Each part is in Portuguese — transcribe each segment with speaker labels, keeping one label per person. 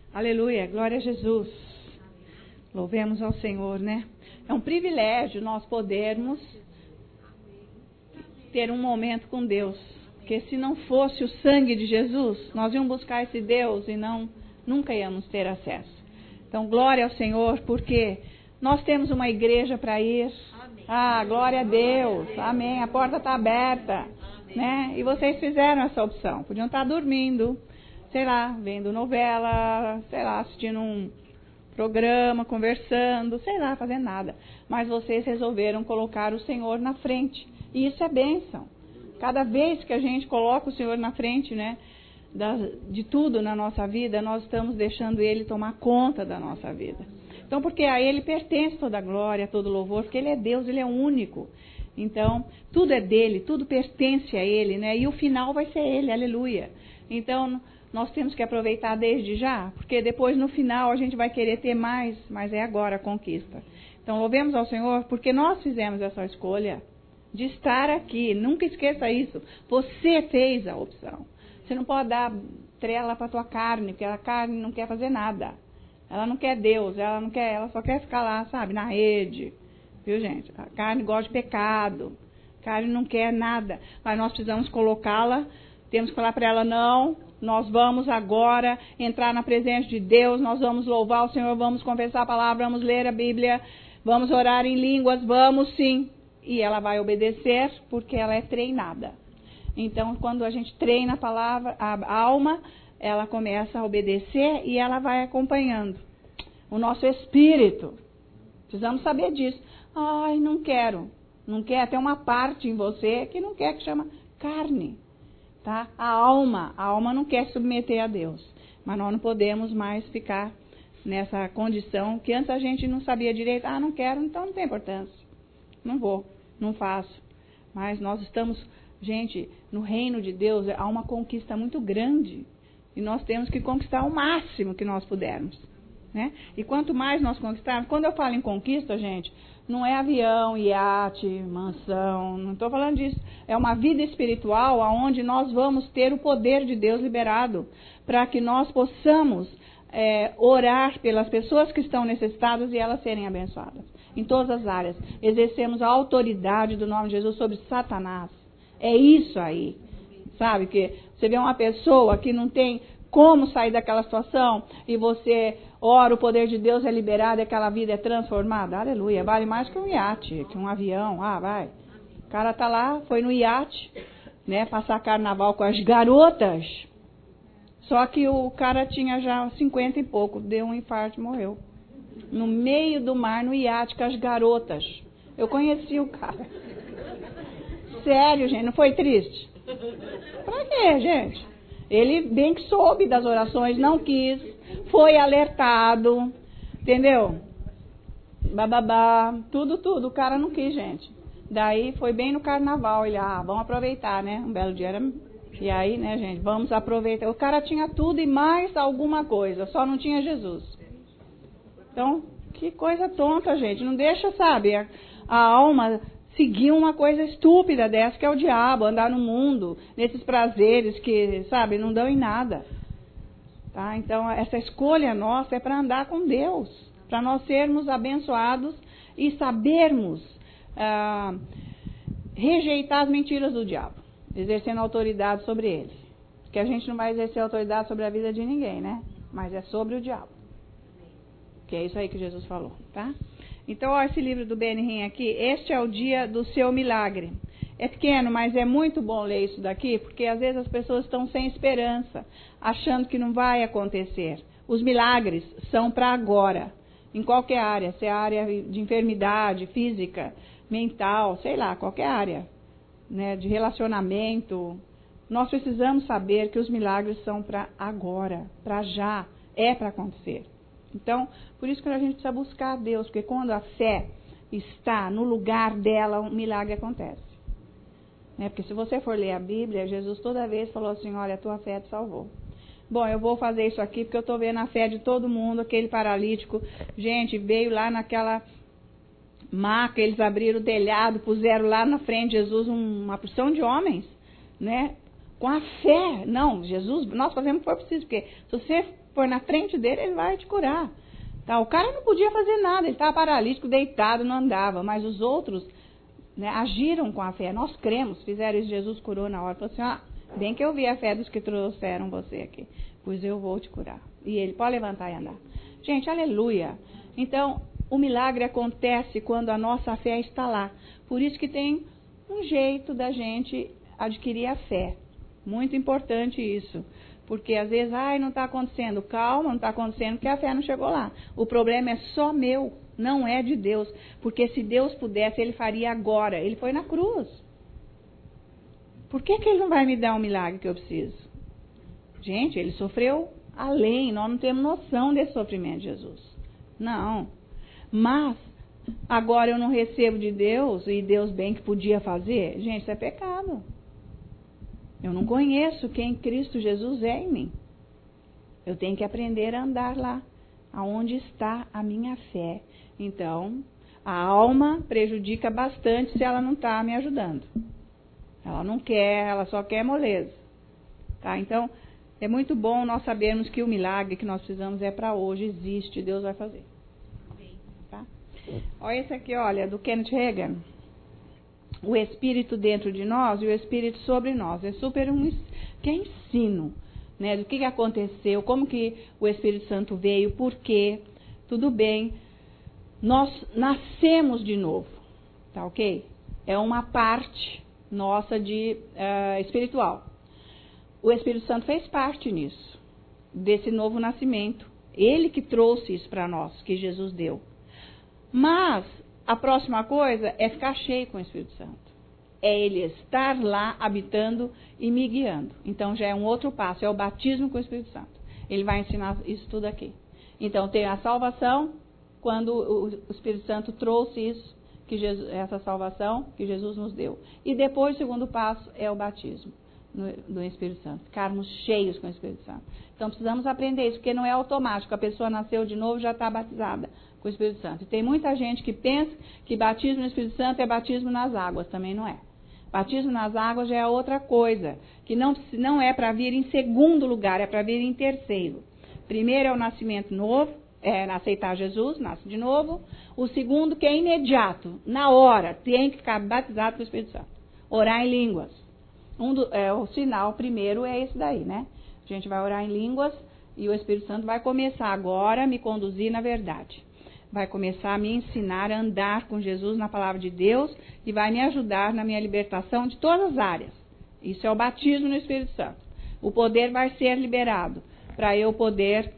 Speaker 1: Aleluia, glória a Jesus. Louvemos ao Senhor, né? É um privilégio nós podermos ter um momento com Deus. Porque se não fosse o sangue de Jesus, nós íamos buscar esse Deus e nunca íamos ter acesso. Então, glória ao Senhor, porque nós temos uma igreja para ir. Ah, glória a Deus. Amém. A porta está aberta, né? E vocês fizeram essa opção. Podiam estar dormindo, sei lá, vendo novela, sei lá, assistindo um programa, conversando, sei lá, fazendo nada. Mas vocês resolveram colocar o Senhor na frente. E isso é bênção. Cada vez que a gente coloca o Senhor na frente, né, de tudo na nossa vida, nós estamos deixando Ele tomar conta da nossa vida. Então, porque a Ele pertence toda a glória, todo louvor, porque Ele é Deus, Ele é único. Então, tudo é dele, tudo pertence a Ele, né? E o final vai ser Ele, aleluia. Então, nós temos que aproveitar desde já, porque depois no final a gente vai querer ter mais, mas é agora a conquista. Então, louvemos ao Senhor, porque nós fizemos essa escolha de estar aqui. Nunca esqueça isso. Você fez a opção. Você não pode dar trela para a tua carne, porque a carne não quer fazer nada. Ela não quer Deus, ela só quer ficar lá, sabe, na rede. Viu, gente? A carne gosta de pecado. A carne não quer nada. Mas nós precisamos colocá-la, temos que falar para ela, não, nós vamos agora entrar na presença de Deus, nós vamos louvar o Senhor, vamos confessar a palavra, vamos ler a Bíblia, vamos orar em línguas, vamos sim. E ela vai obedecer porque ela é treinada. Então, quando a gente treina a palavra, a alma, ela começa a obedecer e ela vai acompanhando. O nosso espírito. Precisamos saber disso. Ai, não quero. Não quer. Tem uma parte em você que não quer, que chama carne. Tá? A alma não quer se submeter a Deus. Mas nós não podemos mais ficar nessa condição que antes a gente não sabia direito. Ah, não quero, então não tem importância. Não vou, não faço. Mas nós estamos, gente, no reino de Deus há uma conquista muito grande. E nós temos que conquistar o máximo que nós pudermos. Né? E quanto mais nós conquistarmos, quando eu falo em conquista, gente, não é avião, iate, mansão, não estou falando disso. É uma vida espiritual onde nós vamos ter o poder de Deus liberado para que nós possamos orar pelas pessoas que estão necessitadas e elas serem abençoadas. Em todas as áreas. Exercemos a autoridade do nome de Jesus sobre Satanás. É isso aí. Sabe que você vê uma pessoa que não tem como sair daquela situação e você ora, o poder de Deus é liberado e aquela vida é transformada. Aleluia. Vale mais que um iate, que um avião. Ah, vai. O cara tá lá, foi no iate, né, passar carnaval com as garotas. Só que o cara tinha já 50 e pouco, deu um infarto e morreu. No meio do mar, no iate com as garotas. Eu conheci o cara. Sério, gente, não foi triste? Pra quê, gente? Ele bem que soube das orações, não quis, foi alertado, entendeu? Bababá, tudo, o cara não quis, gente. Daí foi bem no carnaval, ele, vamos aproveitar, né? Um belo dia era... E aí, né, gente, vamos aproveitar. O cara tinha tudo e mais alguma coisa, só não tinha Jesus. Então, que coisa tonta, gente. Não deixa, sabe, a alma seguir uma coisa estúpida dessa, que é o diabo, andar no mundo, nesses prazeres que, sabe, não dão em nada. Tá? Então, essa escolha nossa é para andar com Deus, para nós sermos abençoados e sabermos rejeitar as mentiras do diabo, exercendo autoridade sobre ele. Porque a gente não vai exercer autoridade sobre a vida de ninguém, né? Mas é sobre o diabo. Que é isso aí que Jesus falou, tá? Então, ó, esse livro do Benihim aqui, este é o dia do seu milagre. É pequeno, mas é muito bom ler isso daqui, porque às vezes as pessoas estão sem esperança, achando que não vai acontecer. Os milagres são para agora, em qualquer área, se é área de enfermidade física, mental, sei lá, qualquer área, né, de relacionamento. Nós precisamos saber que os milagres são para agora, para já, é para acontecer. Então, por isso que a gente precisa buscar a Deus, porque quando a fé está no lugar dela, um milagre acontece. Né? Porque se você for ler a Bíblia, Jesus toda vez falou assim, olha, a tua fé te salvou. Bom, eu vou fazer isso aqui porque eu estou vendo a fé de todo mundo, aquele paralítico, gente, veio lá naquela maca, eles abriram o telhado, puseram lá na frente de Jesus uma porção de homens, né? Com a fé. Não, Jesus, nós fazemos o que for preciso, porque se você for na frente dele, ele vai te curar. Tá? O cara não podia fazer nada, ele estava paralítico, deitado, não andava, mas os outros, né, agiram com a fé. Nós cremos, fizeram isso, Jesus curou na hora. Falou assim, bem que eu vi a fé dos que trouxeram você aqui, pois eu vou te curar. E ele pode levantar e andar. Gente, aleluia. Então, o milagre acontece quando a nossa fé está lá. Por isso que tem um jeito da gente adquirir a fé. Muito importante isso. Porque às vezes, não está acontecendo. Calma, não está acontecendo porque a fé não chegou lá. O problema é só meu, não é de Deus. Porque se Deus pudesse, ele faria agora. Ele foi na cruz. Por que ele não vai me dar o milagre que eu preciso? Gente, ele sofreu além. Nós não temos noção desse sofrimento de Jesus. Não. Mas, agora eu não recebo de Deus, e Deus bem que podia fazer. Gente, isso é pecado. Eu não conheço quem Cristo Jesus é em mim. Eu tenho que aprender a andar lá, aonde está a minha fé. Então, a alma prejudica bastante se ela não está me ajudando. Ela não quer, ela só quer moleza. Tá? Então, é muito bom nós sabermos que o milagre que nós precisamos é para hoje, existe, Deus vai fazer. Tá? Olha esse aqui, olha, do Kenneth Hagin. O Espírito dentro de nós e o Espírito sobre nós. É super que é ensino, né? Do que aconteceu, como que o Espírito Santo veio, por quê, tudo bem. Nós nascemos de novo, tá ok? É uma parte nossa de espiritual. O Espírito Santo fez parte nisso, desse novo nascimento. Ele que trouxe isso para nós, que Jesus deu. Mas a próxima coisa é ficar cheio com o Espírito Santo. É ele estar lá habitando e me guiando. Então já é um outro passo, é o batismo com o Espírito Santo. Ele vai ensinar isso tudo aqui. Então tem a salvação, quando o Espírito Santo trouxe isso, essa salvação que Jesus nos deu. E depois o segundo passo é o batismo do Espírito Santo. Ficarmos cheios com o Espírito Santo. Então precisamos aprender isso, porque não é automático. A pessoa nasceu de novo e já está batizada com o Espírito Santo. E tem muita gente que pensa que batismo no Espírito Santo é batismo nas águas. Também não é. Batismo nas águas já é outra coisa, que não é para vir em segundo lugar, é para vir em terceiro. Primeiro é o nascimento novo, aceitar Jesus, nasce de novo. O segundo que é imediato, na hora, tem que ficar batizado com o Espírito Santo. Orar em línguas. O sinal primeiro é esse daí, né? A gente vai orar em línguas e o Espírito Santo vai começar agora a me conduzir na verdade. Vai começar a me ensinar a andar com Jesus na palavra de Deus e vai me ajudar na minha libertação de todas as áreas. Isso é o batismo no Espírito Santo. O poder vai ser liberado para eu poder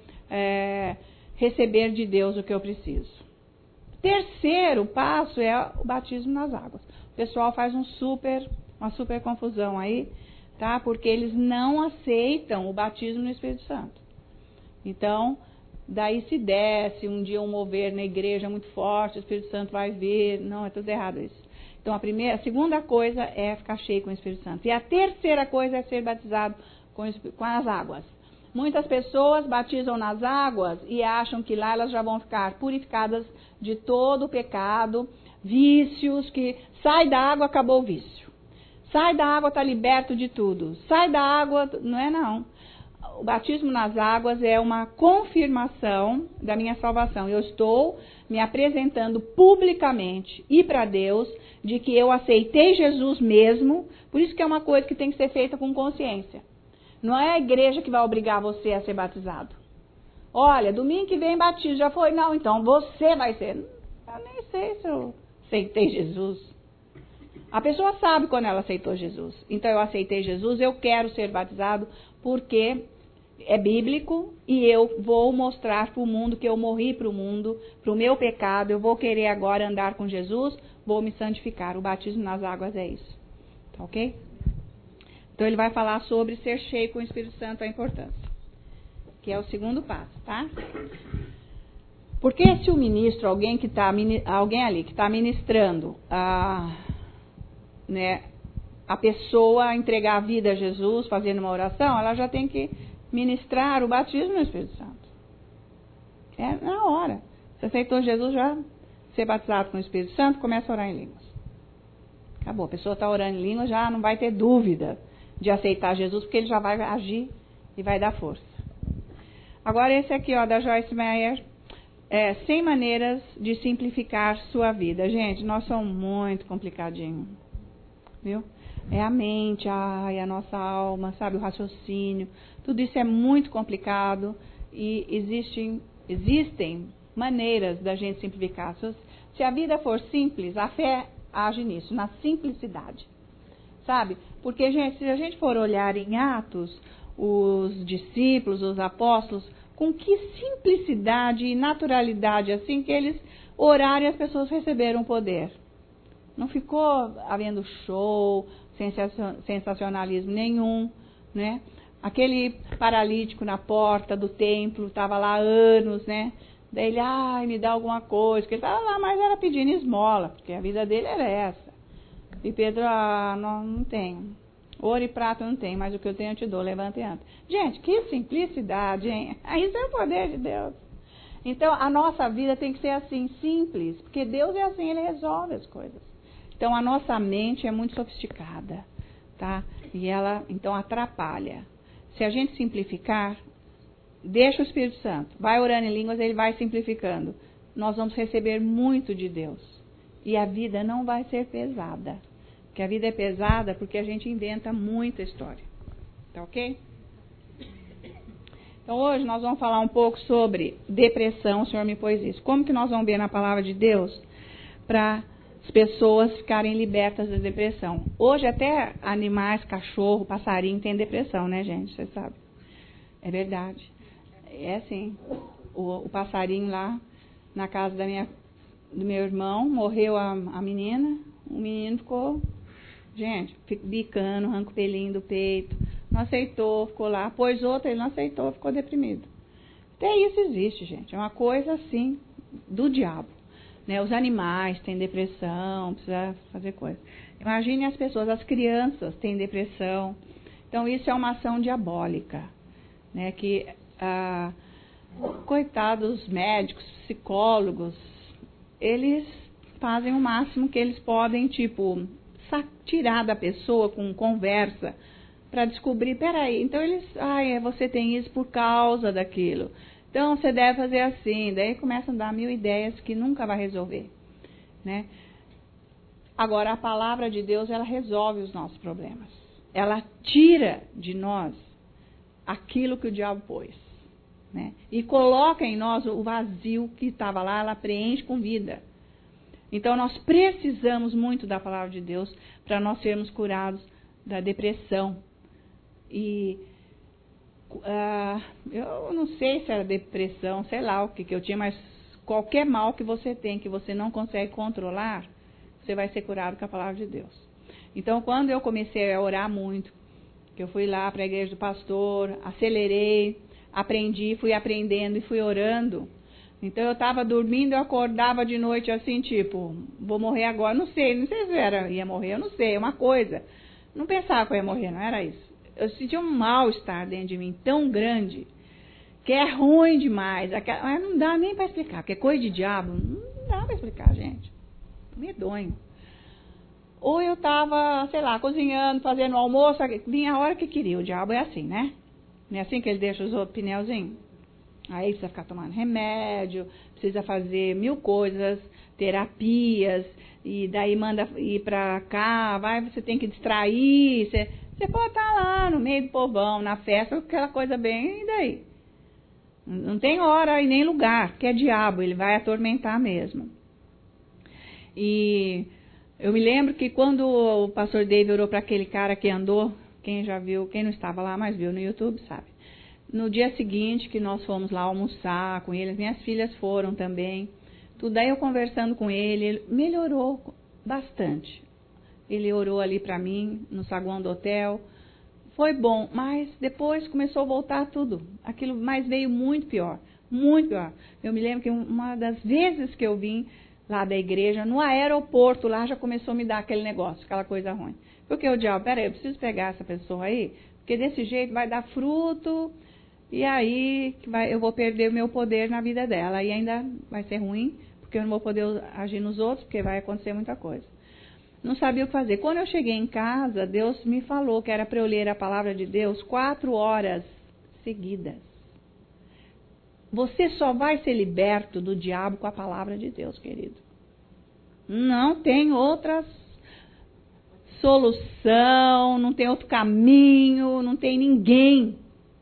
Speaker 1: receber de Deus o que eu preciso. Terceiro passo é o batismo nas águas. O pessoal faz uma super confusão aí, tá? Porque eles não aceitam o batismo no Espírito Santo. Então, daí se desce um dia um mover na igreja muito forte, o Espírito Santo vai vir. Não, é tudo errado isso. Então, a segunda coisa é ficar cheio com o Espírito Santo. E a terceira coisa é ser batizado com as águas. Muitas pessoas batizam nas águas e acham que lá elas já vão ficar purificadas de todo o pecado, vícios, que sai da água, acabou o vício. Sai da água, está liberto de tudo. Sai da água, não é não. O batismo nas águas é uma confirmação da minha salvação. Eu estou me apresentando publicamente e para Deus de que eu aceitei Jesus mesmo. Por isso que é uma coisa que tem que ser feita com consciência. Não é a igreja que vai obrigar você a ser batizado. Olha, domingo que vem batismo, já foi? Não, então você vai ser. Eu nem sei se eu aceitei Jesus. A pessoa sabe quando ela aceitou Jesus. Então eu aceitei Jesus, eu quero ser batizado porque é bíblico e eu vou mostrar para o mundo que eu morri para o mundo, para o meu pecado. Eu vou querer agora andar com Jesus, vou me santificar. O batismo nas águas é isso. Tá ok? Então ele vai falar sobre ser cheio com o Espírito Santo, a importância. Que é o segundo passo, tá? Porque se o ministro, alguém ali que está ministrando a pessoa entregar a vida a Jesus, fazendo uma oração, ela já tem que ministrar o batismo no Espírito Santo. É na hora. Você aceitou Jesus, já ser batizado com o Espírito Santo, começa a orar em línguas. Acabou. A pessoa está orando em línguas, já não vai ter dúvida de aceitar Jesus, porque ele já vai agir e vai dar força. Agora esse aqui, ó, da Joyce Meyer, 100 maneiras de simplificar sua vida. Gente, nós somos muito complicadinhos, viu? É a mente, a nossa alma, sabe, o raciocínio, tudo isso é muito complicado e existem maneiras da gente simplificar. Se a vida for simples, a fé age nisso, na simplicidade, sabe? Porque, gente, se a gente for olhar em Atos, os discípulos, os apóstolos, com que simplicidade e naturalidade, assim, que eles oraram e as pessoas receberam poder. Não ficou havendo show, sensacionalismo nenhum, né? Aquele paralítico na porta do templo, estava lá há anos, né? Daí ele, me dá alguma coisa, porque ele estava lá, mas era pedindo esmola, porque a vida dele era essa. E Pedro, não tenho. Ouro e prata não tem, mas o que eu tenho eu te dou, levanta e anda. Gente, que simplicidade, hein? Isso é o poder de Deus. Então, a nossa vida tem que ser assim, simples, porque Deus é assim, Ele resolve as coisas. Então, a nossa mente é muito sofisticada, tá? E ela, então, atrapalha. Se a gente simplificar, deixa o Espírito Santo. Vai orando em línguas, ele vai simplificando. Nós vamos receber muito de Deus. E a vida não vai ser pesada. Porque a vida é pesada porque a gente inventa muita história. Tá ok? Então, hoje nós vamos falar um pouco sobre depressão. O Senhor me pôs isso. Como que nós vamos ver na palavra de Deus para as pessoas ficarem libertas da depressão? Hoje até animais, cachorro, passarinho tem depressão, né, gente? Você sabe. É verdade. É assim. O passarinho lá na casa do meu irmão, morreu a menina, o menino ficou, gente, bicando, arranca o pelinho do peito, não aceitou, ficou lá, pôs outra, ele não aceitou, ficou deprimido. Até isso existe, gente, é uma coisa assim do diabo. Né? Os animais têm depressão, precisa fazer coisa. Imagine as pessoas, as crianças têm depressão. Então isso é uma ação diabólica, né? Que coitados médicos, psicólogos, eles fazem o máximo que eles podem, tipo, tirar da pessoa com conversa para descobrir, peraí, então eles, você tem isso por causa daquilo. Então você deve fazer assim, daí começam a dar 1000 ideias que nunca vai resolver, né? Agora a palavra de Deus, ela resolve os nossos problemas. Ela tira de nós aquilo que o diabo pôs, né? E coloca em nós o vazio que estava lá, ela preenche com vida. Então nós precisamos muito da palavra de Deus para nós sermos curados da depressão. E eu não sei se era depressão, sei lá o que eu tinha, mas qualquer mal que você tem, que você não consegue controlar, você vai ser curado com a palavra de Deus. Então quando eu comecei a orar muito, que eu fui lá para a igreja do pastor, acelerei, aprendi, fui aprendendo e fui orando. Então eu estava dormindo, eu acordava de noite assim, tipo, vou morrer agora, não sei se ia morrer, eu não sei, é uma coisa. Não pensava que eu ia morrer, não era isso. Eu sentia um mal-estar dentro de mim tão grande, que é ruim demais. Mas não dá nem para explicar, porque é coisa de diabo, não dá para explicar, gente. Medonho. Ou eu estava, sei lá, cozinhando, fazendo almoço, vinha a hora que queria. O diabo é assim, né? Não é assim que ele deixa os outros pneuzinhos? Aí precisa ficar tomando remédio, precisa fazer 1000 coisas, terapias, e daí manda ir pra cá, você tem que distrair, você pode estar lá no meio do povão, na festa, aquela coisa bem, e daí? Não tem hora e nem lugar, que é diabo, ele vai atormentar mesmo. E eu me lembro que quando o pastor David orou para aquele cara que andou, quem já viu, quem não estava lá, mas viu no YouTube, sabe? No dia seguinte que nós fomos lá almoçar com ele, as minhas filhas foram também. Tudo aí eu conversando com ele melhorou bastante. Ele orou ali para mim, no saguão do hotel. Foi bom, mas depois começou a voltar tudo. Aquilo mais veio muito pior, muito pior. Eu me lembro que uma das vezes que eu vim lá da igreja, no aeroporto lá já começou a me dar aquele negócio, aquela coisa ruim. Porque o diabo, peraí, eu preciso pegar essa pessoa aí, porque desse jeito vai dar fruto, e aí eu vou perder o meu poder na vida dela. E ainda vai ser ruim, porque eu não vou poder agir nos outros, porque vai acontecer muita coisa. Não sabia o que fazer. Quando eu cheguei em casa, Deus me falou que era para eu ler a palavra de Deus 4 horas seguidas. Você só vai ser liberto do diabo com a palavra de Deus, querido. Não tem outra solução, não tem outro caminho, não tem ninguém.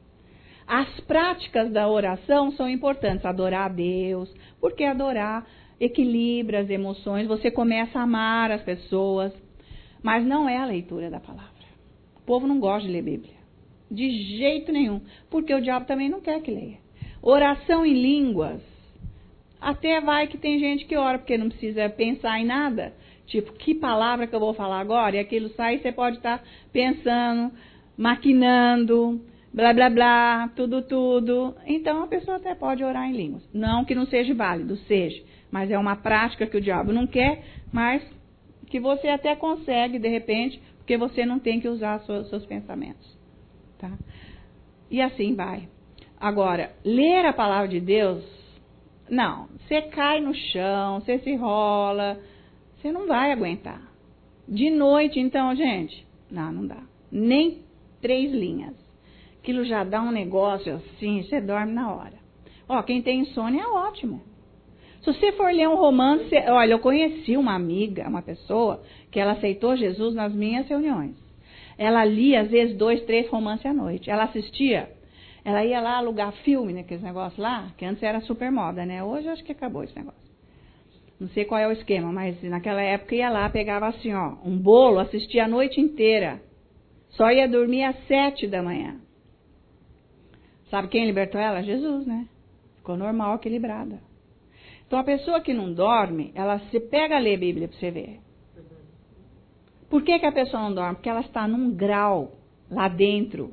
Speaker 1: As práticas da oração são importantes. Adorar a Deus, porque adorar equilibra as emoções, você começa a amar as pessoas, mas não é a leitura da palavra. O povo não gosta de ler Bíblia, de jeito nenhum, porque o diabo também não quer que leia. Oração em línguas, até vai que tem gente que ora, porque não precisa pensar em nada, tipo, que palavra que eu vou falar agora? E aquilo sai e você pode estar pensando, maquinando, blá, blá, blá, tudo. Então, a pessoa até pode orar em línguas. Não que não seja válido, seja. Mas é uma prática que o diabo não quer, mas que você até consegue, de repente, porque você não tem que usar seus pensamentos. Tá? E assim vai. Agora, ler a palavra de Deus, não. Você cai no chão, você se rola, você não vai aguentar. De noite, então, gente, não dá. Nem 3 linhas. Aquilo já dá um negócio assim, você dorme na hora. Ó, quem tem insônia é ótimo. Se você for ler um romance, olha, eu conheci uma amiga, uma pessoa, que ela aceitou Jesus nas minhas reuniões. Ela lia, às vezes, 2, 3 romances à noite. Ela assistia, ela ia lá alugar filme, naqueles negócios lá, que antes era super moda, né? Hoje eu acho que acabou esse negócio. Não sei qual é o esquema, mas naquela época ia lá, pegava assim, ó, um bolo, assistia a noite inteira. Só ia dormir às 7 da manhã. Sabe quem libertou ela? Jesus, né? Ficou normal, equilibrada. Então, a pessoa que não dorme, ela se pega a ler a Bíblia para você ver. Por que a pessoa não dorme? Porque ela está num grau lá dentro.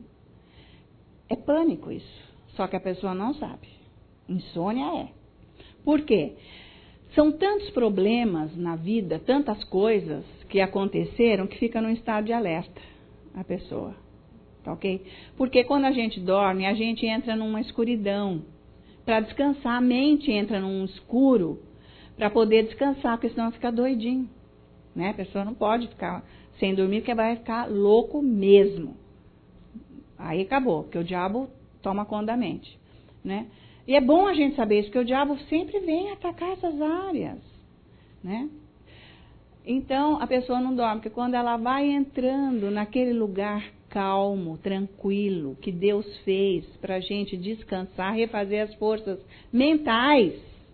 Speaker 1: É pânico isso. Só que a pessoa não sabe. Insônia é. Por quê? São tantos problemas na vida, tantas coisas que aconteceram que fica num estado de alerta a pessoa. Tá ok? Porque quando a gente dorme, a gente entra numa escuridão. Para descansar, a mente entra num escuro para poder descansar, porque senão fica doidinho. Né? A pessoa não pode ficar sem dormir, porque vai ficar louco mesmo. Aí acabou, porque o diabo toma conta da mente. Né? E é bom a gente saber isso, porque o diabo sempre vem atacar essas áreas. Né? Então, a pessoa não dorme, porque quando ela vai entrando naquele lugar calmo, tranquilo, que Deus fez para a gente descansar, refazer as forças mentais.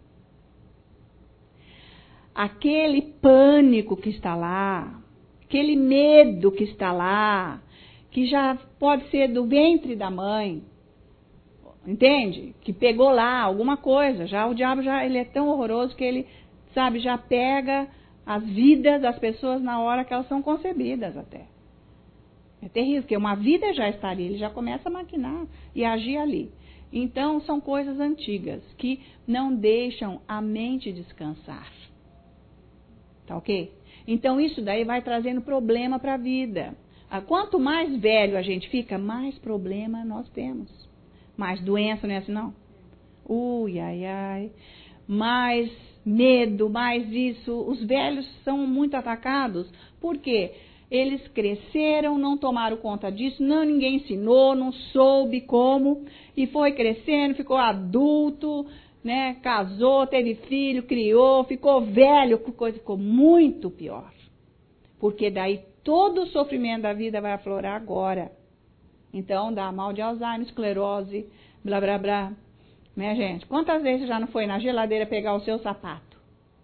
Speaker 1: Aquele pânico que está lá, aquele medo que está lá, que já pode ser do ventre da mãe, entende? Que pegou lá alguma coisa, já o diabo ele é tão horroroso que ele, sabe, já pega as vidas das pessoas na hora que elas são concebidas até. É terrível, porque uma vida já está ali, ele já começa a maquinar e agir ali. Então, são coisas antigas que não deixam a mente descansar. Tá ok? Então, isso daí vai trazendo problema para a vida. Quanto mais velho a gente fica, mais problema nós temos. Mais doença, não é assim não? Ai. Mais medo, mais isso. Os velhos são muito atacados. Por quê? Eles cresceram, não tomaram conta disso, ninguém ensinou, não soube como, e foi crescendo, ficou adulto, né, casou, teve filho, criou, ficou velho, coisa ficou muito pior. Porque daí todo o sofrimento da vida vai aflorar agora. Então dá mal de Alzheimer, esclerose, blá, blá, blá. Né, gente? Quantas vezes você já não foi na geladeira pegar o seu sapato?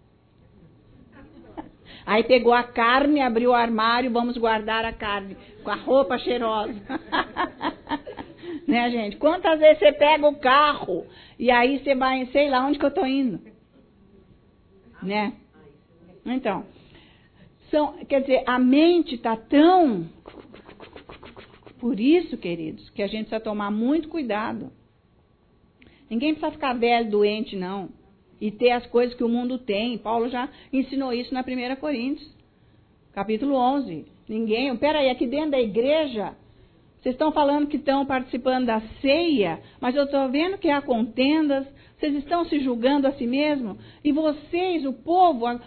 Speaker 1: Aí pegou a carne, abriu o armário, vamos guardar a carne com a roupa cheirosa. Né, gente? Quantas vezes você pega o carro e aí você vai, sei lá onde que eu estou indo. Né? Então, quer dizer, a mente está tão... Por isso, queridos, que a gente precisa tomar muito cuidado. Ninguém precisa ficar velho, doente, não. E ter as coisas que o mundo tem. Paulo já ensinou isso na 1 Coríntios, capítulo 11. Ninguém... Peraí, aqui dentro da igreja, vocês estão falando que estão participando da ceia, mas eu estou vendo que há contendas, vocês estão se julgando a si mesmos, e vocês, o povo,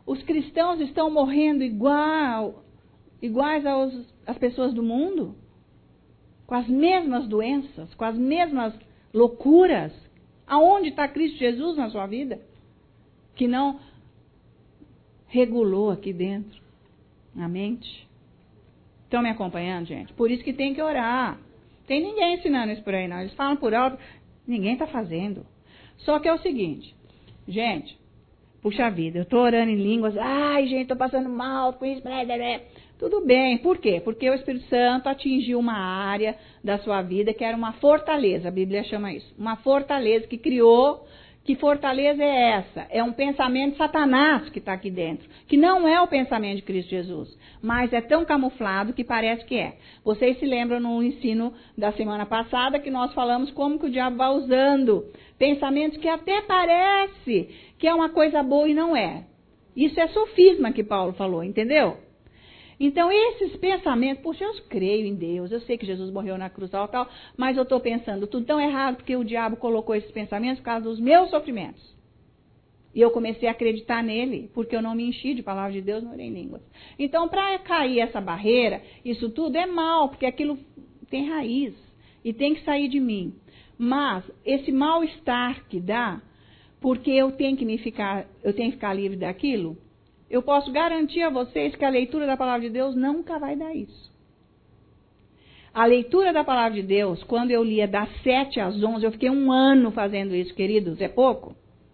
Speaker 1: Os cristãos estão morrendo iguais às pessoas do mundo? Com as mesmas doenças, com as mesmas loucuras? Aonde está Cristo Jesus na sua vida? Que não regulou aqui dentro a mente. Estão me acompanhando, gente? Por isso que tem que orar. Tem ninguém ensinando isso por aí, não. Eles falam por alto, ninguém está fazendo. Só que é o seguinte, gente, puxa vida, eu estou orando em línguas, ai, gente, estou passando mal com isso, blá, blá, blá. Tudo bem, por quê? Porque o Espírito Santo atingiu uma área da sua vida que era uma fortaleza, a Bíblia chama isso, uma fortaleza que criou. Que fortaleza é essa? É um pensamento de Satanás que está aqui dentro, que não é o pensamento de Cristo Jesus, mas é tão camuflado que parece que é. Vocês se lembram no ensino da semana passada que nós falamos como que o diabo vai usando pensamentos que até parece que é uma coisa boa e não é. Isso é sofisma que Paulo falou, entendeu? Então, esses pensamentos, poxa, eu creio em Deus, eu sei que Jesus morreu na cruz, tal, mas eu estou pensando tudo tão errado porque o diabo colocou esses pensamentos por causa dos meus sofrimentos. E eu comecei a acreditar nele, porque eu não me enchi de palavra de Deus, não orei em línguas. Então, para cair essa barreira, isso tudo é mal, porque aquilo tem raiz e tem que sair de mim. Mas, esse mal-estar que dá, porque eu tenho que ficar livre daquilo, eu posso garantir a vocês que a leitura da palavra de Deus nunca vai dar isso. A leitura da palavra de Deus, quando eu lia das 7 às 11, eu fiquei 1 ano fazendo isso, queridos, é pouco?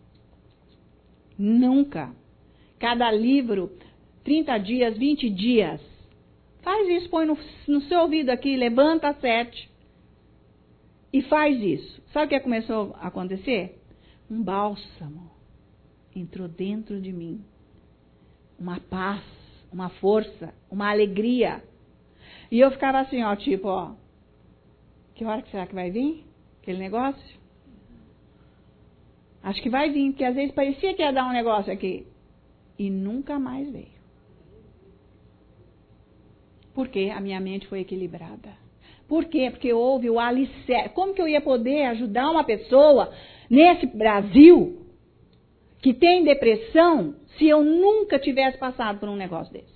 Speaker 1: Nunca. Cada livro, 30 dias, 20 dias. Faz isso, põe no seu ouvido aqui, levanta às 7 e faz isso. Sabe o que começou a acontecer? Um bálsamo entrou dentro de mim. Uma paz, uma força, uma alegria. E eu ficava assim, ó, tipo, ó, que hora que será que vai vir aquele negócio? Acho que vai vir, porque às vezes parecia que ia dar um negócio aqui. E nunca mais veio. Porque a minha mente foi equilibrada. Por quê? Porque houve o alicerce. Como que eu ia poder ajudar uma pessoa nesse Brasil que tem depressão se eu nunca tivesse passado por um negócio desse?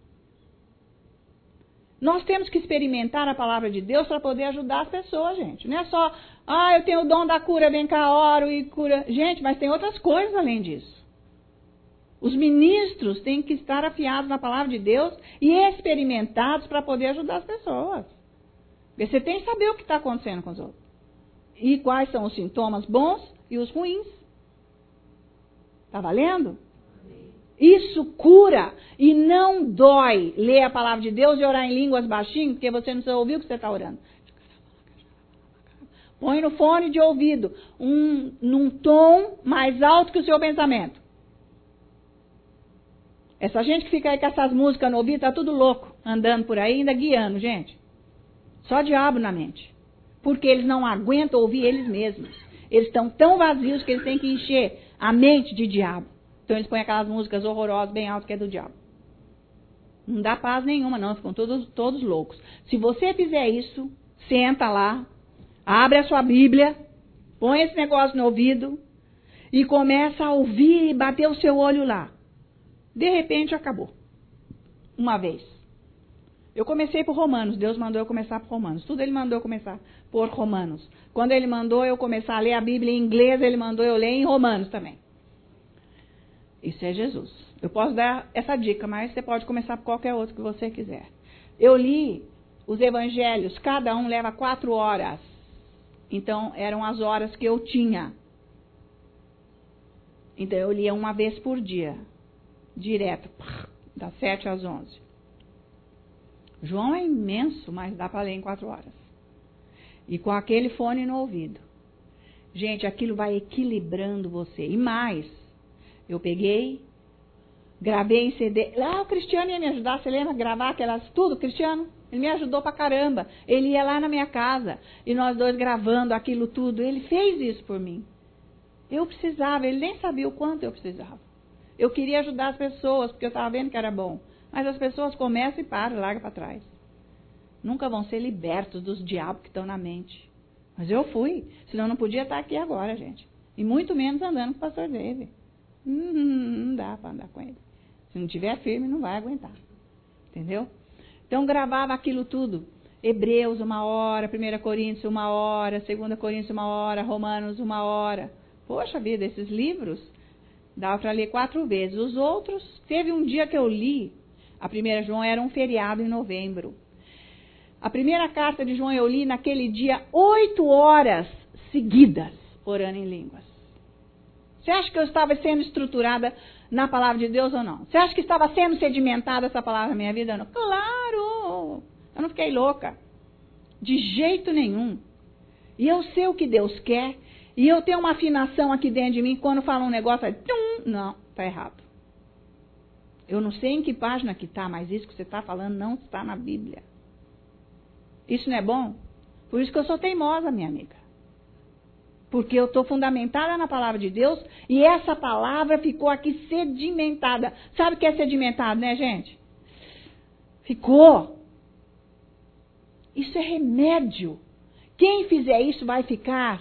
Speaker 1: Nós temos que experimentar a palavra de Deus para poder ajudar as pessoas, gente. Não é só, eu tenho o dom da cura, vem cá, oro e cura. Gente, mas tem outras coisas além disso. Os ministros têm que estar afiados na palavra de Deus e experimentados para poder ajudar as pessoas. Você tem que saber o que está acontecendo com os outros. E quais são os sintomas bons e os ruins. Está valendo? Isso cura e não dói ler a palavra de Deus e orar em línguas baixinho, porque você não ouviu o que você está orando. Põe no fone de ouvido, num tom mais alto que o seu pensamento. Essa gente que fica aí com essas músicas no ouvido, está tudo louco, andando por aí, ainda guiando, gente. Só diabo na mente. Porque eles não aguentam ouvir eles mesmos. Eles estão tão vazios que eles têm que encher a mente de diabo. Então eles põem aquelas músicas horrorosas, bem altas, que é do diabo. Não dá paz nenhuma, não. Ficam todos loucos. Se você fizer isso, senta lá, abre a sua Bíblia, põe esse negócio no ouvido e começa a ouvir e bater o seu olho lá. De repente, acabou. Uma vez. Eu comecei por Romanos. Deus mandou eu começar por Romanos. Tudo ele mandou eu começar por Romanos. Quando ele mandou eu começar a ler a Bíblia em inglês, ele mandou eu ler em Romanos também. Isso é Jesus. Eu posso dar essa dica, mas você pode começar por qualquer outro que você quiser. Eu li os evangelhos, cada um leva 4 horas. Então, eram as horas que eu tinha. Então, eu lia uma vez por dia. Direto. Das 7 às 11. João é imenso, mas dá para ler em 4 horas. E com aquele fone no ouvido. Gente, aquilo vai equilibrando você. E mais, eu peguei, gravei em CD. O Cristiano ia me ajudar, você lembra? Gravar aquelas, tudo, Cristiano. Ele me ajudou pra caramba. Ele ia lá na minha casa e nós dois gravando aquilo tudo. Ele fez isso por mim. Eu precisava, ele nem sabia o quanto eu precisava. Eu queria ajudar as pessoas, porque eu estava vendo que era bom. Mas as pessoas começam e param, largam para trás. Nunca vão ser libertos dos diabos que estão na mente. Mas eu fui, senão eu não podia estar aqui agora, gente. E muito menos andando com o pastor David. Não dá para andar com ele. Se não tiver firme, não vai aguentar. Entendeu? Então, gravava aquilo tudo. Hebreus, 1 hora. 1 Coríntios, 1 hora. 2 Coríntios, 1 hora. Romanos, 1 hora. Poxa vida, esses livros dava para ler 4 vezes. Os outros, teve um dia que eu li. A 1 João era um feriado em novembro. A primeira carta de João eu li naquele dia 8 horas seguidas, orando em línguas. Você acha que eu estava sendo estruturada na palavra de Deus ou não? Você acha que estava sendo sedimentada essa palavra na minha vida ou não? Claro! Eu não fiquei louca. De jeito nenhum. E eu sei o que Deus quer. E eu tenho uma afinação aqui dentro de mim. Quando fala um negócio, não, está errado. Eu não sei em que página que está, mas isso que você está falando não está na Bíblia. Isso não é bom? Por isso que eu sou teimosa, minha amiga. Porque eu estou fundamentada na palavra de Deus e essa palavra ficou aqui sedimentada. Sabe o que é sedimentado, né, gente? Ficou. Isso é remédio. Quem fizer isso vai ficar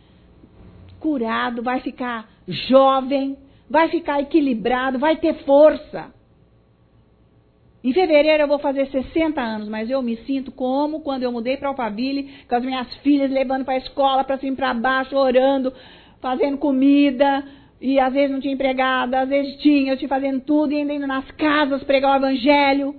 Speaker 1: curado, vai ficar jovem, vai ficar equilibrado, vai ter força. Em fevereiro eu vou fazer 60 anos, mas eu me sinto como quando eu mudei para Alphaville, com as minhas filhas levando para a escola, para cima e para baixo, orando, fazendo comida, e às vezes não tinha empregada, às vezes tinha, eu tinha fazendo tudo, e ainda indo nas casas pregar o evangelho.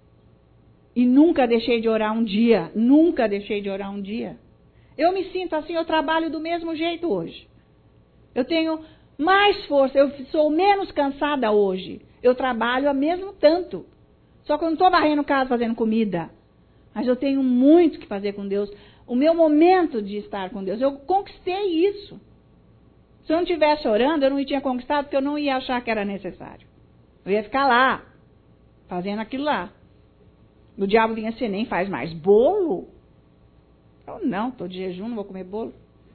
Speaker 1: E nunca deixei de orar um dia, nunca deixei de orar um dia. Eu me sinto assim, eu trabalho do mesmo jeito hoje. Eu tenho mais força, eu sou menos cansada hoje. Eu trabalho a mesmo tanto. Só que eu não estou varrendo casa fazendo comida. Mas eu tenho muito que fazer com Deus. O meu momento de estar com Deus, eu conquistei isso. Se eu não estivesse orando, eu não tinha conquistado, porque eu não ia achar que era necessário. Eu ia ficar lá, fazendo aquilo lá. O diabo vinha assim, nem faz mais bolo? Eu não, estou de jejum, não vou comer bolo.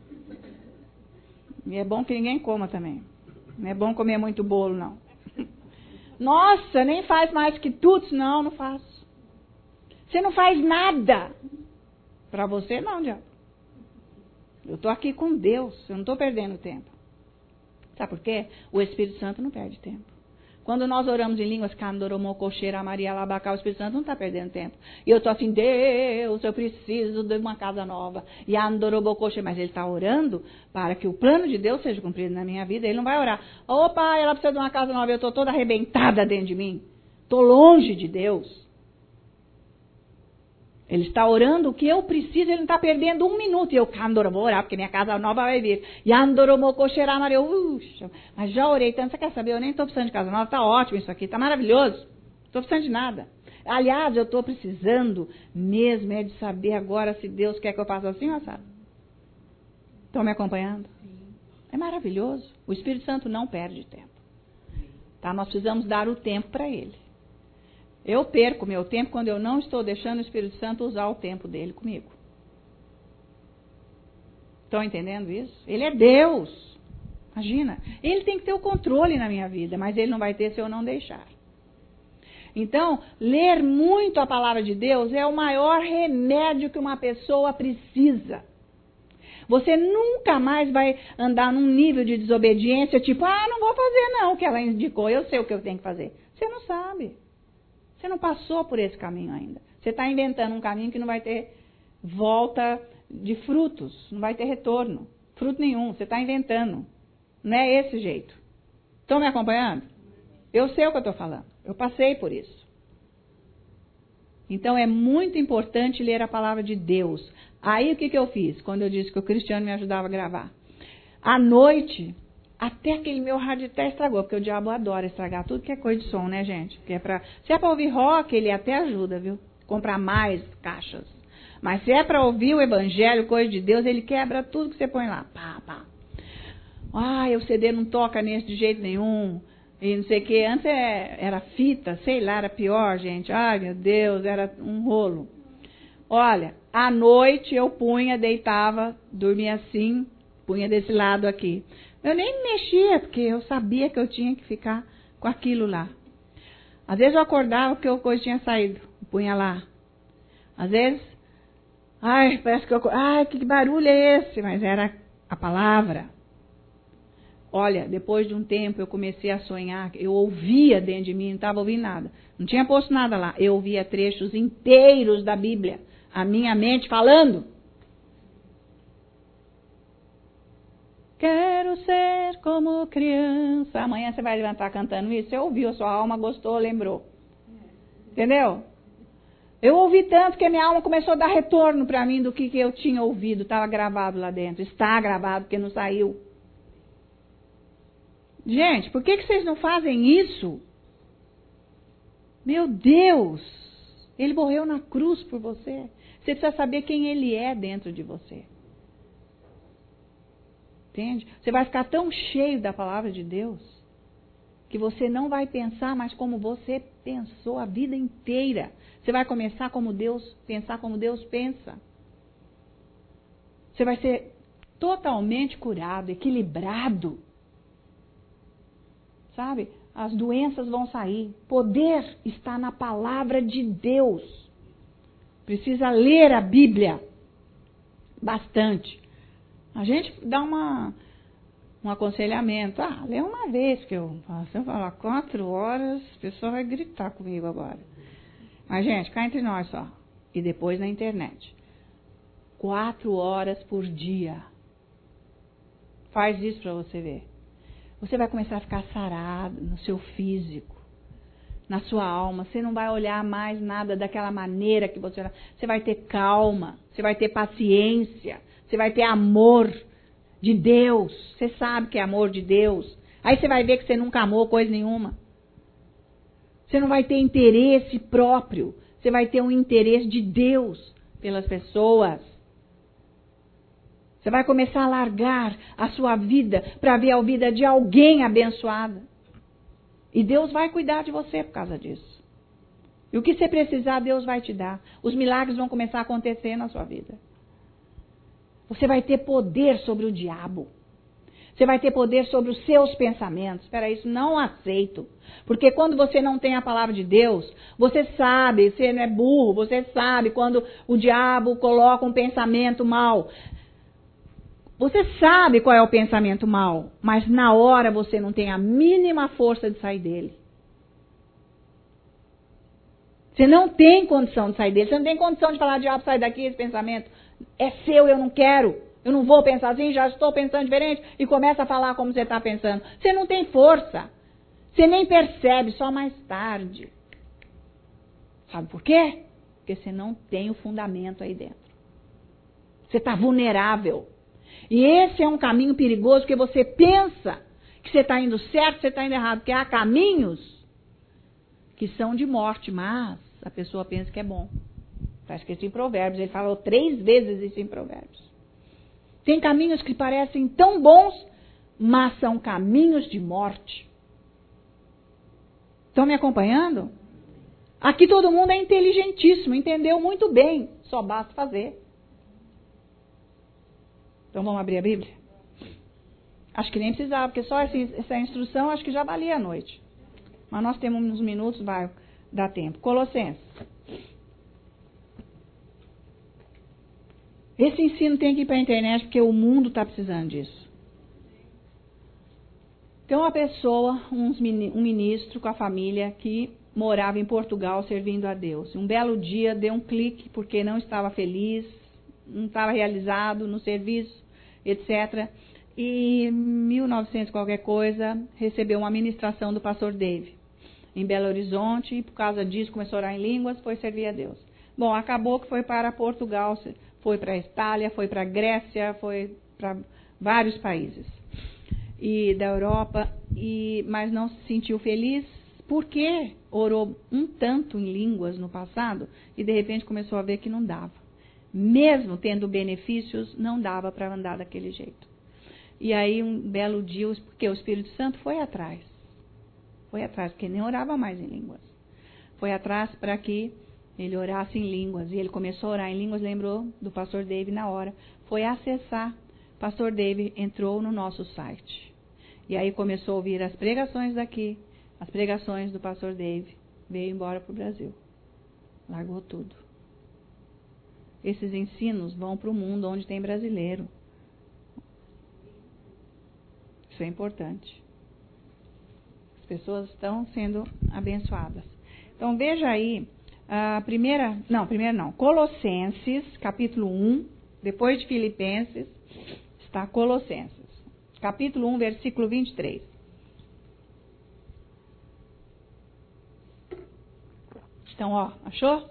Speaker 1: E é bom que ninguém coma também. Não é bom comer muito bolo, não. Nossa, nem faz mais que tudo. Não, não faço. Você não faz nada. Para você, não, diabo. Eu estou aqui com Deus, eu não estou perdendo tempo. Sabe por quê? O Espírito Santo não perde tempo. Quando nós oramos em línguas, o Espírito Santo não está perdendo tempo. E eu estou assim, Deus, eu preciso de uma casa nova. Mas ele está orando para que o plano de Deus seja cumprido na minha vida. Ele não vai orar, opa, ela precisa de uma casa nova, eu estou toda arrebentada dentro de mim. Estou longe de Deus. Ele está orando o que eu preciso, ele não está perdendo um minuto. E eu vou orar, porque minha casa nova vai vir. Mas já orei tanto, você quer saber? Eu nem estou precisando de casa nova, está ótimo isso aqui, está maravilhoso. Não estou precisando de nada. Aliás, eu estou precisando mesmo de saber agora se Deus quer que eu faça assim ou assado. Estão me acompanhando? É maravilhoso. O Espírito Santo não perde tempo. Tá? Nós precisamos dar o tempo para ele. Eu perco meu tempo quando eu não estou deixando o Espírito Santo usar o tempo dele comigo. Estão entendendo isso? Ele é Deus. Imagina. Ele tem que ter o controle na minha vida, mas ele não vai ter se eu não deixar. Então, ler muito a palavra de Deus é o maior remédio que uma pessoa precisa. Você nunca mais vai andar num nível de desobediência, tipo, não vou fazer não o que ela indicou, eu sei o que eu tenho que fazer. Você não sabe. Você não passou por esse caminho ainda. Você está inventando um caminho que não vai ter volta de frutos, não vai ter retorno. Fruto nenhum, você está inventando. Não é esse jeito. Estão me acompanhando? Eu sei o que eu estou falando. Eu passei por isso. Então é muito importante ler a palavra de Deus. Aí o que eu fiz? Quando eu disse que o Cristiano me ajudava a gravar. À noite, até aquele meu rádio até estragou, porque o diabo adora estragar tudo que é coisa de som, né, gente? Que se é para ouvir rock, ele até ajuda, viu? Comprar mais caixas. Mas se é para ouvir o evangelho, coisa de Deus, ele quebra tudo que você põe lá. Pá, pá. O CD não toca nesse de jeito nenhum. E não sei o que. Antes era fita, sei lá, era pior, gente. Ai, meu Deus, era um rolo. Olha, à noite eu deitava, dormia assim, punha desse lado aqui. Eu nem me mexia, porque eu sabia que eu tinha que ficar com aquilo lá. Às vezes eu acordava porque a coisa tinha saído, punha lá. Às vezes, parece que que barulho é esse? Mas era a palavra. Olha, depois de um tempo eu comecei a sonhar, eu ouvia dentro de mim, não estava ouvindo nada. Não tinha posto nada lá. Eu ouvia trechos inteiros da Bíblia. A minha mente falando. Quero ser como criança. Amanhã você vai levantar cantando isso. Você ouviu, a sua alma gostou, lembrou. Entendeu? Eu ouvi tanto que a minha alma começou a dar retorno para mim do que eu tinha ouvido. Estava gravado lá dentro. Está gravado, porque não saiu. Gente, por que vocês não fazem isso? Meu Deus! Ele morreu na cruz por você. Você precisa saber quem ele é dentro de você. Entende? Você vai ficar tão cheio da palavra de Deus que você não vai pensar mais como você pensou a vida inteira. Você vai começar como Deus, pensar como Deus pensa. Você vai ser totalmente curado, equilibrado. Sabe? As doenças vão sair. Poder está na palavra de Deus. Precisa ler a Bíblia bastante. A gente dá um aconselhamento. Lê uma vez, porque se eu falar 4 horas, a pessoa vai gritar comigo agora. Mas, gente, cá entre nós só. E depois na internet. 4 horas por dia. Faz isso para você ver. Você vai começar a ficar sarado no seu físico, na sua alma. Você não vai olhar mais nada daquela maneira que você olha. Você vai ter calma, você vai ter paciência, você vai ter amor de Deus. Você sabe que é amor de Deus. Aí você vai ver que você nunca amou coisa nenhuma. Você não vai ter interesse próprio. Você vai ter um interesse de Deus pelas pessoas. Você vai começar a largar a sua vida para ver a vida de alguém abençoada. E Deus vai cuidar de você por causa disso. E o que você precisar, Deus vai te dar. Os milagres vão começar a acontecer na sua vida. Você vai ter poder sobre o diabo. Você vai ter poder sobre os seus pensamentos. Espera, isso não aceito. Porque quando você não tem a palavra de Deus, você sabe, você não é burro, você sabe quando o diabo coloca um pensamento mau. Você sabe qual é o pensamento mau, mas na hora você não tem a mínima força de sair dele. Você não tem condição de sair dele. Você não tem condição de falar, diabo, sai daqui, esse pensamento é seu, eu não quero. Eu não vou pensar assim, já estou pensando diferente. E começa a falar como você está pensando. Você não tem força. Você nem percebe, só mais tarde. Sabe por quê? Porque você não tem o fundamento aí dentro. Você está vulnerável. E esse é um caminho perigoso, porque você pensa que você está indo certo, você está indo errado. Porque há caminhos que são de morte, mas a pessoa pensa que é bom. Está escrito em Provérbios, ele falou 3 vezes isso em Provérbios. Tem caminhos que parecem tão bons, mas são caminhos de morte. Estão me acompanhando? Aqui todo mundo é inteligentíssimo, entendeu muito bem, só basta fazer. Então vamos abrir a Bíblia? Acho que nem precisava, porque só essa instrução acho que já valia a noite. Mas nós temos uns minutos, vai dar tempo. Colossenses. Esse ensino tem que ir para a internet, porque o mundo está precisando disso. Tem uma pessoa, um ministro com a família que morava em Portugal servindo a Deus. Um belo dia deu um clique porque não estava feliz, não estava realizado no serviço, etc. E em 1900 qualquer coisa, recebeu uma ministração do pastor Dave em Belo Horizonte e por causa disso começou a orar em línguas, foi servir a Deus. Bom, acabou que foi para Portugal, foi para a Itália, foi para a Grécia, foi para vários países e da Europa, mas não se sentiu feliz porque orou um tanto em línguas no passado e de repente começou a ver que não dava. Mesmo tendo benefícios, não dava para andar daquele jeito. E aí um belo dia, porque o Espírito Santo foi atrás, porque nem orava mais em línguas. Foi atrás para que ele orasse em línguas. E ele começou a orar em línguas, lembrou do pastor Dave na hora. Foi acessar. Pastor Dave entrou no nosso site. E aí começou a ouvir as pregações daqui, as pregações do pastor Dave. Veio embora para o Brasil. Largou tudo. Esses ensinos vão para o mundo onde tem brasileiro. Isso é importante. As pessoas estão sendo abençoadas. Então veja aí, Colossenses, capítulo 1, depois de Filipenses, está Colossenses, capítulo 1, versículo 23. Então, achou?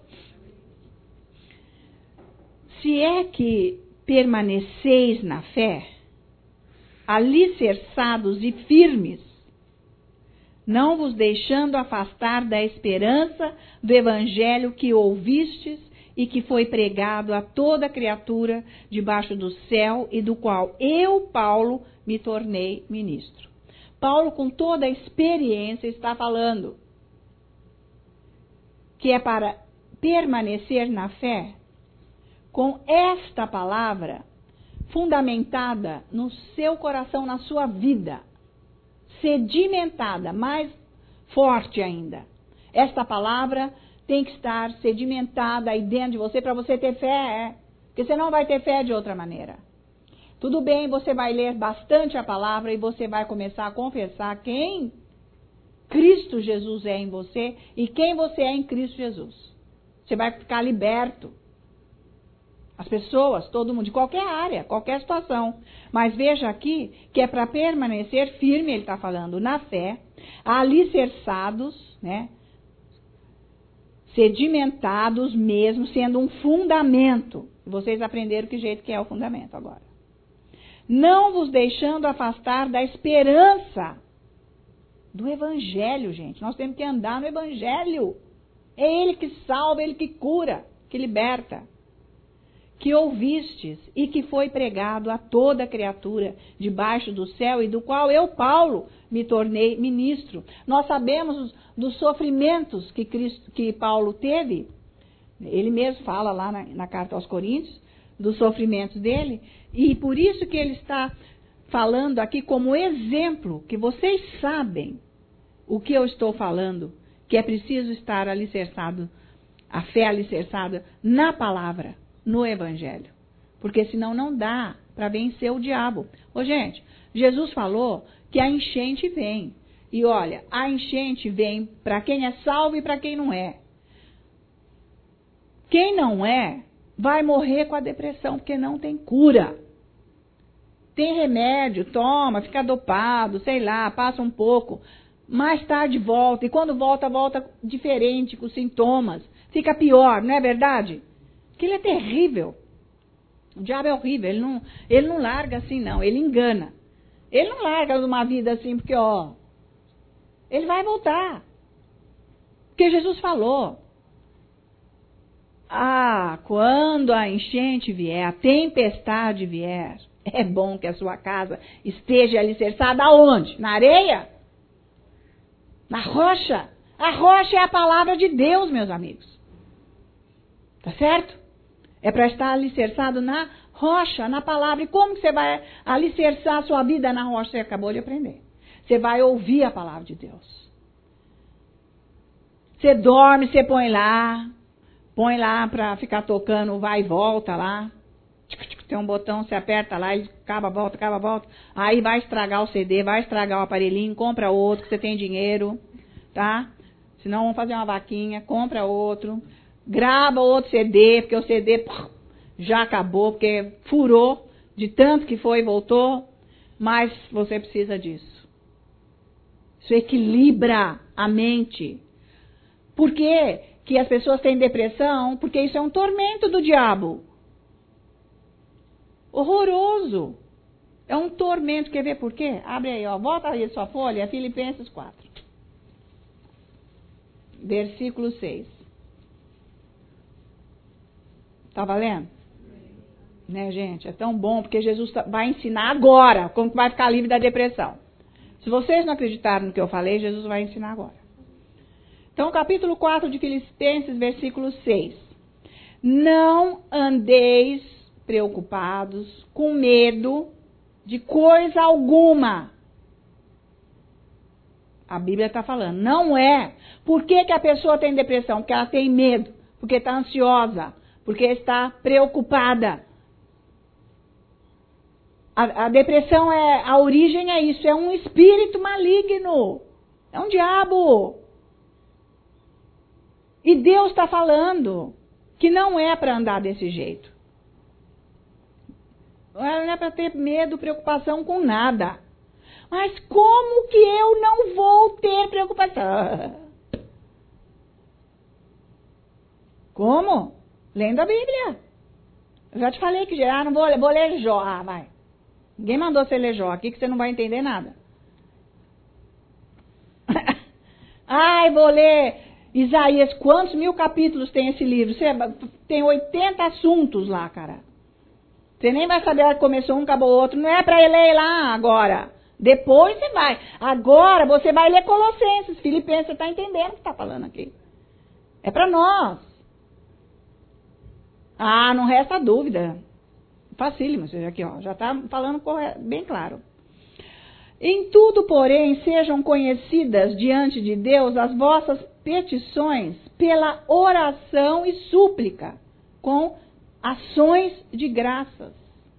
Speaker 1: Se é que permaneceis na fé, alicerçados e firmes, não vos deixando afastar da esperança do evangelho que ouvistes e que foi pregado a toda criatura debaixo do céu e do qual eu, Paulo, me tornei ministro. Paulo, com toda a experiência, está falando que é para permanecer na fé com esta palavra fundamentada no seu coração, na sua vida, sedimentada, mais forte ainda. Esta palavra tem que estar sedimentada aí dentro de você para você ter fé, porque você não vai ter fé de outra maneira. Tudo bem, você vai ler bastante a palavra e você vai começar a confessar quem Cristo Jesus é em você e quem você é em Cristo Jesus. Você vai ficar liberto. As pessoas, todo mundo, de qualquer área, qualquer situação. Mas veja aqui que é para permanecer firme, ele está falando, na fé, alicerçados, né? Sedimentados mesmo, sendo um fundamento. Vocês aprenderam que jeito que é o fundamento agora. Não vos deixando afastar da esperança do evangelho, gente. Nós temos que andar no evangelho. É ele que salva, ele que cura, que liberta. Que ouvistes e que foi pregado a toda criatura debaixo do céu e do qual eu, Paulo, me tornei ministro. Nós sabemos dos sofrimentos que Paulo teve. Ele mesmo fala lá na carta aos Coríntios dos sofrimentos dele. E por isso que ele está falando aqui como exemplo, que vocês sabem o que eu estou falando, que é preciso estar alicerçado, a fé alicerçada na palavra, no evangelho. Porque senão não dá para vencer o diabo. Ô gente, Jesus falou que a enchente vem. E olha, a enchente vem para quem é salvo e para quem não é. Quem não é, vai morrer com a depressão, porque não tem cura. Tem remédio, toma, fica dopado, sei lá, passa um pouco. Mais tarde volta, e quando volta, volta diferente, com sintomas. Fica pior, não é verdade? Aquilo é terrível. O diabo é horrível, ele não larga assim não, ele engana. Ele não larga numa vida assim, porque ele vai voltar. Porque Jesus falou. Quando a enchente vier, a tempestade vier, é bom que a sua casa esteja alicerçada aonde? Na areia? Na rocha? A rocha é a palavra de Deus, meus amigos. Tá certo? É para estar alicerçado na rocha, na palavra. E como que você vai alicerçar a sua vida na rocha? Você acabou de aprender. Você vai ouvir a palavra de Deus. Você dorme, você põe lá para ficar tocando, vai e volta lá. Tem um botão, você aperta lá, ele acaba, volta. Aí vai estragar o CD, vai estragar o aparelhinho, compra outro, que você tem dinheiro, tá? Senão vamos fazer uma vaquinha, compra outro. Grava outro CD, porque o CD já acabou, porque furou de tanto que foi e voltou. Mas você precisa disso. Isso equilibra a mente. Por que as pessoas têm depressão? Porque isso é um tormento do diabo. Horroroso. É um tormento. Quer ver por quê? Abre aí, volta aí a sua folha, Filipenses 4. Versículo 6. Tá valendo? Né, gente? É tão bom, porque Jesus vai ensinar agora como vai ficar livre da depressão. Se vocês não acreditaram no que eu falei, Jesus vai ensinar agora. Então, capítulo 4 de Filipenses, versículo 6. Não andeis preocupados, com medo de coisa alguma. A Bíblia está falando, não é. Por que a pessoa tem depressão? Porque ela tem medo, porque está ansiosa, porque está preocupada. A depressão a origem é isso, é um espírito maligno, é um diabo. E Deus está falando que não é para andar desse jeito. Não é para ter medo, preocupação com nada. Mas como que eu não vou ter preocupação? Como? Lendo a Bíblia. Eu já te falei que não vou ler Jó. Ah, vai. Ninguém mandou você ler Jó aqui que você não vai entender nada. Ai, vou ler Isaías. Quantos 1000 capítulos tem esse livro? Tem 80 assuntos lá, cara. Você nem vai saber a hora que começou um, acabou outro. Não é para ler lá agora. Depois você vai. Agora você vai ler Colossenses, Filipenses. Você está entendendo o que está falando aqui. É para nós. Ah, não resta dúvida. Facílimo, aqui, ó, já está falando bem claro. Em tudo, porém, sejam conhecidas diante de Deus as vossas petições pela oração e súplica, com ações de graças.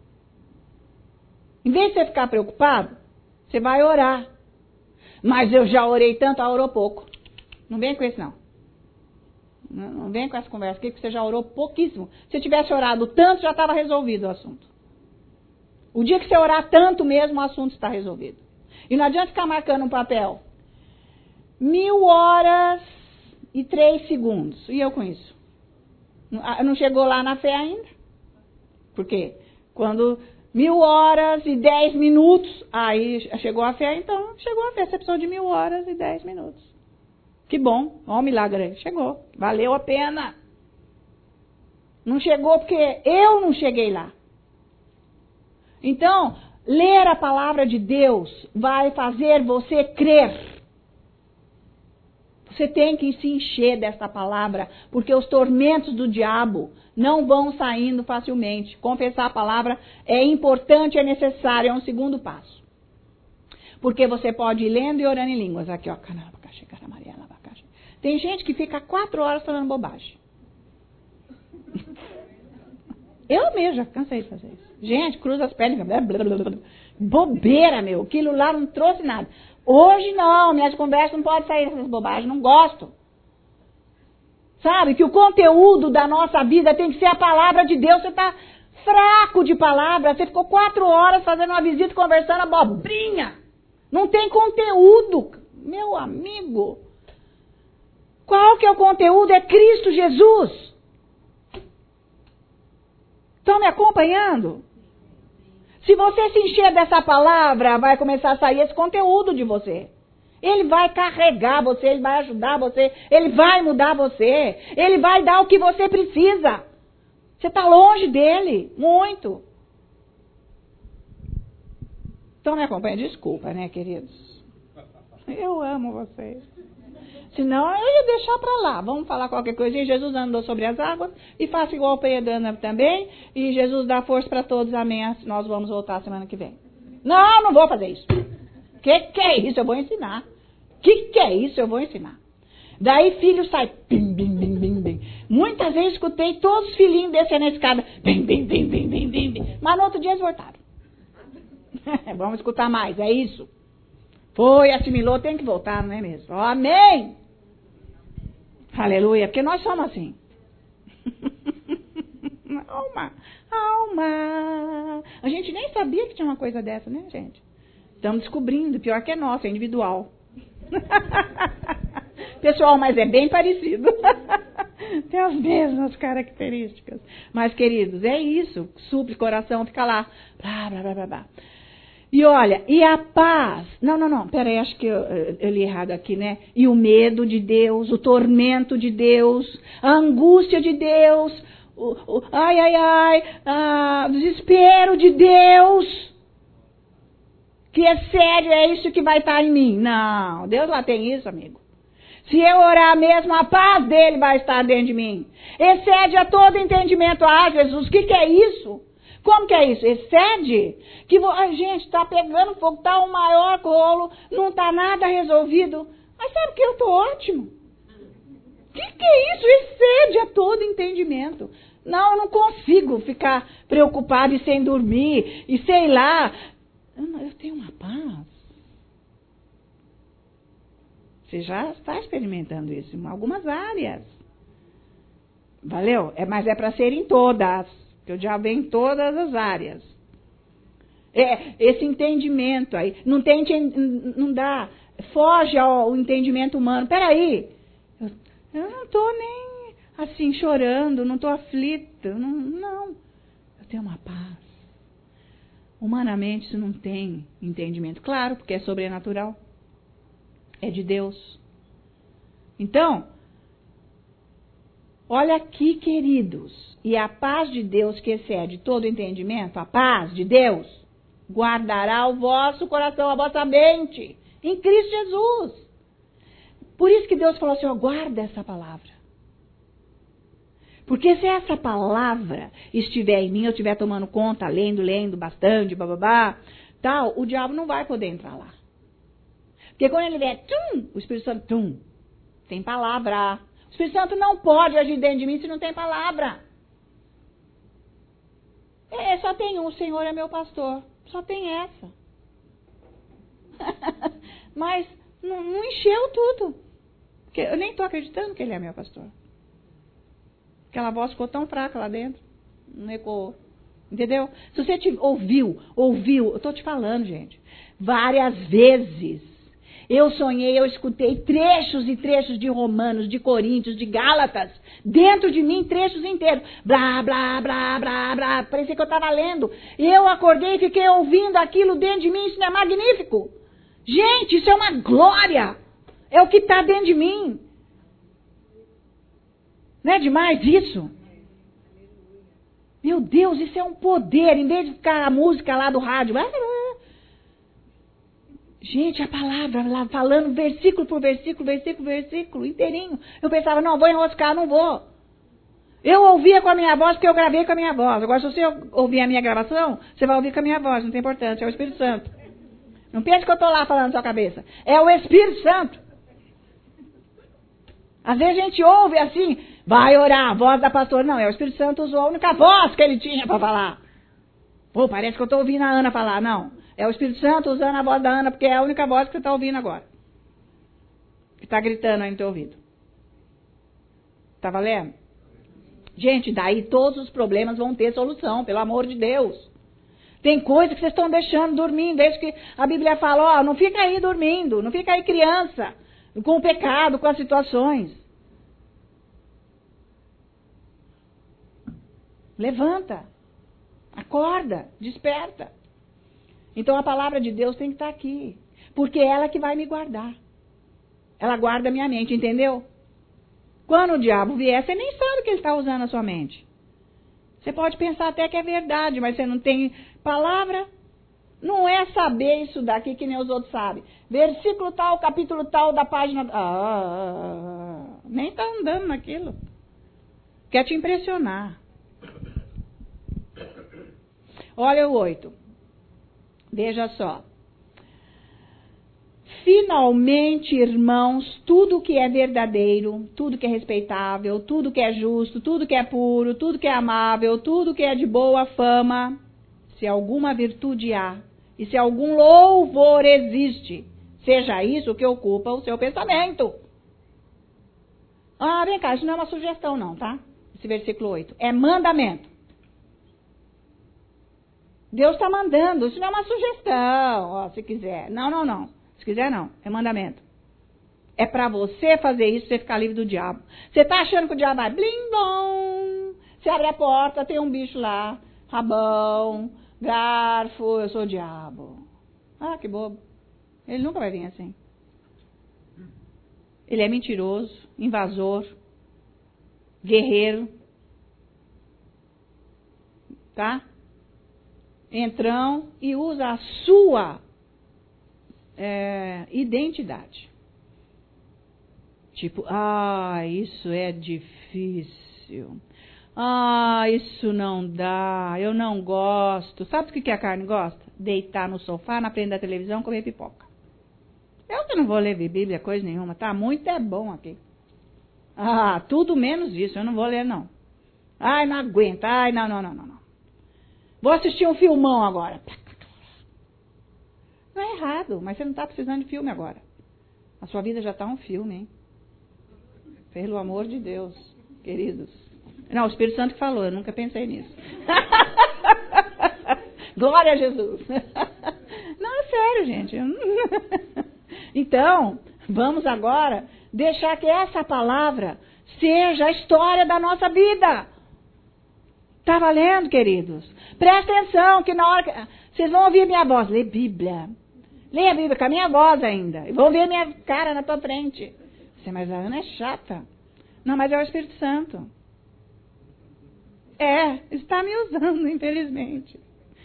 Speaker 1: Em vez de você ficar preocupado, você vai orar. Mas eu já orei tanto, orou pouco. Não vem com isso, não. Não vem com essa conversa aqui, porque você já orou pouquíssimo. Se tivesse orado tanto, já estava resolvido o assunto. O dia que você orar tanto mesmo, o assunto está resolvido. E não adianta ficar marcando um papel. 1000 horas e 3 segundos. E eu com isso? Não chegou lá na fé ainda? Por quê? Quando 1000 horas e 10 minutos, aí chegou a fé, então chegou a fé. Você precisou de 1000 horas e 10 minutos. Que bom, ó o milagre aí, chegou, valeu a pena. Não chegou porque eu não cheguei lá. Então, ler a palavra de Deus vai fazer você crer. Você tem que se encher dessa palavra, porque os tormentos do diabo não vão saindo facilmente. Confessar a palavra é importante, é necessário, é um segundo passo. Porque você pode ir lendo e orando em línguas. Aqui, ó, tem gente que fica 4 horas falando bobagem. Eu mesmo já cansei de fazer isso. Gente, cruza as pernas. Blá, blá, blá, blá. Bobeira, meu. Aquilo lá não trouxe nada. Hoje não, minhas conversas não podem sair dessas bobagens. Não gosto. Sabe que o conteúdo da nossa vida tem que ser a palavra de Deus. Você está fraco de palavra. Você ficou 4 horas fazendo uma visita, conversando abobrinha. Não tem conteúdo, meu amigo. Qual que é o conteúdo? É Cristo Jesus. Estão me acompanhando? Se você se encher dessa palavra, vai começar a sair esse conteúdo de você. Ele vai carregar você, ele vai ajudar você, ele vai mudar você, ele vai dar o que você precisa. Você está longe dele, muito. Então me acompanha, desculpa, né, queridos? Eu amo vocês. Senão eu ia deixar para lá. Vamos falar qualquer coisinha. Jesus andou sobre as águas e faça igual o Pedro anda também. E Jesus dá força para todos. Amém. Nós vamos voltar semana que vem. Não vou fazer isso. Que é isso? Eu vou ensinar. Que é isso? Eu vou ensinar. Daí filho sai. Bim, bim, bim, bim, bim. Muitas vezes escutei todos os filhinhos descendo a escada. Bim, bim, bim, bim, bim, bim, bim. Mas no outro dia eles voltaram. Vamos escutar mais. É isso. Foi, assimilou, tem que voltar, não é mesmo? Amém! Aleluia, porque nós somos assim. Alma. A gente nem sabia que tinha uma coisa dessa, né, gente? Estamos descobrindo, pior que é nosso, é individual. Pessoal, mas é bem parecido. Tem as mesmas características. Mas, queridos, é isso. Súplica, oração, fica lá. Blá, blá, blá, blá, blá. E olha, e a paz... Não, peraí, acho que eu li errado aqui, né? E o medo de Deus, o tormento de Deus, a angústia de Deus, o desespero de Deus, que excede, é isso que vai estar em mim. Não, Deus lá tem isso, amigo. Se eu orar mesmo, a paz dele vai estar dentro de mim. Excede a todo entendimento. Ah, Jesus, o que é isso? Como que é isso? Excede? Que gente, está pegando fogo, está um maior rolo, não está nada resolvido. Mas sabe que eu estou ótimo? Que é isso? Excede a todo entendimento. Não, eu não consigo ficar preocupado e sem dormir, e sei lá. Eu tenho uma paz. Você já está experimentando isso em algumas áreas. Valeu? Mas é para ser em todas. Que o diabo vem em todas as áreas. Esse entendimento aí. Não dá. Foge ao entendimento humano. Peraí. Eu não estou nem assim chorando, não estou aflita. Não. Eu tenho uma paz. Humanamente isso não tem entendimento. Claro, porque é sobrenatural. É de Deus. Então, olha aqui, queridos. E a paz de Deus que excede todo entendimento, a paz de Deus, guardará o vosso coração, a vossa mente, em Cristo Jesus. Por isso que Deus falou assim, ó, guarda essa palavra. Porque se essa palavra estiver em mim, eu estiver tomando conta, lendo bastante, bababá, tal, o diabo não vai poder entrar lá. Porque quando ele vier, o Espírito Santo, tem palavra. O Espírito Santo não pode agir dentro de mim se não tem palavra. Só tem um, o Senhor é meu pastor. Só tem essa. Mas não encheu tudo. Porque eu nem estou acreditando que ele é meu pastor. Aquela voz ficou tão fraca lá dentro. Não ecoou. Entendeu? Se você ouviu, eu estou te falando, gente. Várias vezes. Eu sonhei, eu escutei trechos e trechos de Romanos, de Coríntios, de Gálatas, dentro de mim, trechos inteiros. Blá, blá, blá, blá, blá. Parecia que eu estava lendo. Eu acordei e fiquei ouvindo aquilo dentro de mim. Isso não é magnífico? Gente, isso é uma glória. É o que está dentro de mim. Não é demais isso? Meu Deus, isso é um poder. Em vez de ficar a música lá do rádio. Gente, a palavra lá falando versículo por versículo, inteirinho. Eu pensava, não, vou enroscar, não vou. Eu ouvia com a minha voz porque eu gravei com a minha voz. Agora, se você ouvir a minha gravação, você vai ouvir com a minha voz, não tem importância, é o Espírito Santo. Não pense que eu estou lá falando na sua cabeça. É o Espírito Santo. Às vezes a gente ouve assim, vai orar, a voz da pastora. Não, é o Espírito Santo usou a única voz que ele tinha para falar. Pô, parece que eu estou ouvindo a Ana falar. Não, é o Espírito Santo usando a voz da Ana, porque é a única voz que você está ouvindo agora. Que está gritando aí no teu ouvido. Tá valendo? Gente, daí todos os problemas vão ter solução, pelo amor de Deus. Tem coisa que vocês estão deixando dormindo, desde que a Bíblia fala, ó, não fica aí dormindo, não fica aí criança, com o pecado, com as situações. Levanta, acorda, desperta. Então a palavra de Deus tem que estar aqui, porque é ela que vai me guardar. Ela guarda a minha mente, entendeu? Quando o diabo vier, você nem sabe que ele está usando a sua mente. Você pode pensar até que é verdade, mas você não tem palavra. Não é saber isso daqui que nem os outros sabem. Versículo tal, capítulo tal da página... nem está andando naquilo. Quer te impressionar. Olha o 8. Veja só. Finalmente, irmãos, tudo que é verdadeiro, tudo que é respeitável, tudo que é justo, tudo que é puro, tudo que é amável, tudo que é de boa fama, se alguma virtude há, e se algum louvor existe, seja isso que ocupa o seu pensamento. Vem cá, isso não é uma sugestão não, tá? Esse versículo 8. É mandamento. Deus está mandando, isso não é uma sugestão, ó, se quiser. Não. Se quiser, não. É mandamento. É para você fazer isso, você ficar livre do diabo. Você está achando que o diabo vai blim, blom. Você abre a porta, tem um bicho lá, rabão, garfo, eu sou o diabo. Que bobo. Ele nunca vai vir assim. Ele é mentiroso, invasor, guerreiro. Tá? Entrão e usa a sua identidade. Tipo, isso é difícil. Isso não dá, eu não gosto. Sabe o que a carne gosta? Deitar no sofá, na frente da televisão, comer pipoca. Eu que não vou ler Bíblia, coisa nenhuma, tá? Muito é bom aqui. Tudo menos isso, eu não vou ler não. Ai, não aguento. Ai, não. Vou assistir um filmão agora. Não é errado, mas você não está precisando de filme agora. A sua vida já está um filme, hein? Pelo amor de Deus, queridos. Não, o Espírito Santo que falou, eu nunca pensei nisso. Glória a Jesus. Não, é sério, gente. Então, vamos agora deixar que essa palavra seja a história da nossa vida. Está valendo, queridos? Presta atenção, que na hora que vocês vão ouvir minha voz. Lê Bíblia. Lê a Bíblia com a minha voz ainda. E vão ver minha cara na tua frente. Você, mas a Ana é chata. Não, mas é o Espírito Santo. Está me usando, infelizmente.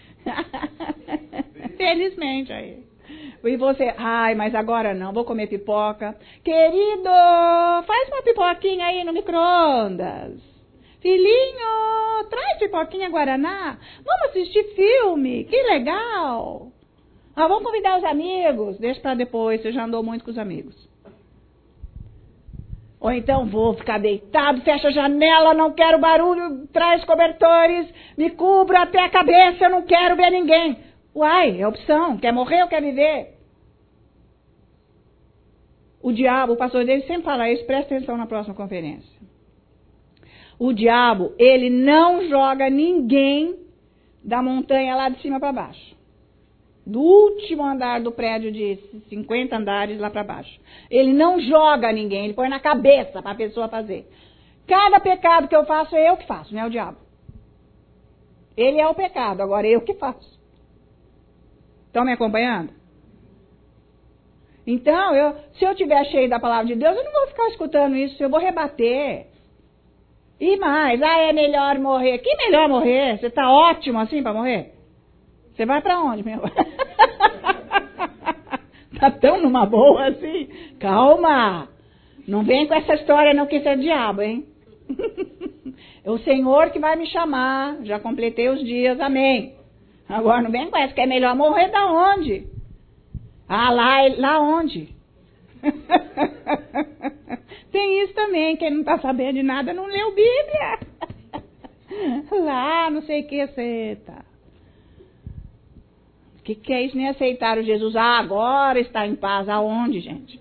Speaker 1: Felizmente aí. E você, ai, mas agora não, vou comer pipoca. Querido, faz uma pipoquinha aí no micro-ondas. Filhinho, traz pipoquinha Guaraná. Vamos assistir filme, que legal. Vamos convidar os amigos. Deixa para depois, você já andou muito com os amigos. Ou então vou ficar deitado, fecha a janela, não quero barulho, traz cobertores, me cubro até a cabeça, eu não quero ver ninguém. Uai, é opção, quer morrer ou quer viver? O diabo, o pastor dele sempre fala isso, presta atenção na próxima conferência. O diabo, ele não joga ninguém da montanha lá de cima para baixo. Do último andar do prédio de 50 andares lá para baixo. Ele não joga ninguém, ele põe na cabeça para a pessoa fazer. Cada pecado que eu faço é eu que faço, não é o diabo. Ele é o pecado, agora é eu que faço. Estão me acompanhando? Então, se eu estiver cheio da palavra de Deus, eu não vou ficar escutando isso, eu vou rebater. E mais, é melhor morrer. Que melhor morrer? Você está ótimo assim para morrer? Você vai para onde, meu? Tá tão numa boa assim? Calma! Não vem com essa história não, que isso é diabo, hein? É o Senhor que vai me chamar. Já completei os dias, amém. Agora não vem com essa, que é melhor morrer da onde? Lá onde? Tem isso também, quem não está sabendo de nada não leu Bíblia. Lá, não sei o que, você tá. O que é isso? Nem aceitaram Jesus. Agora está em paz. Aonde, gente?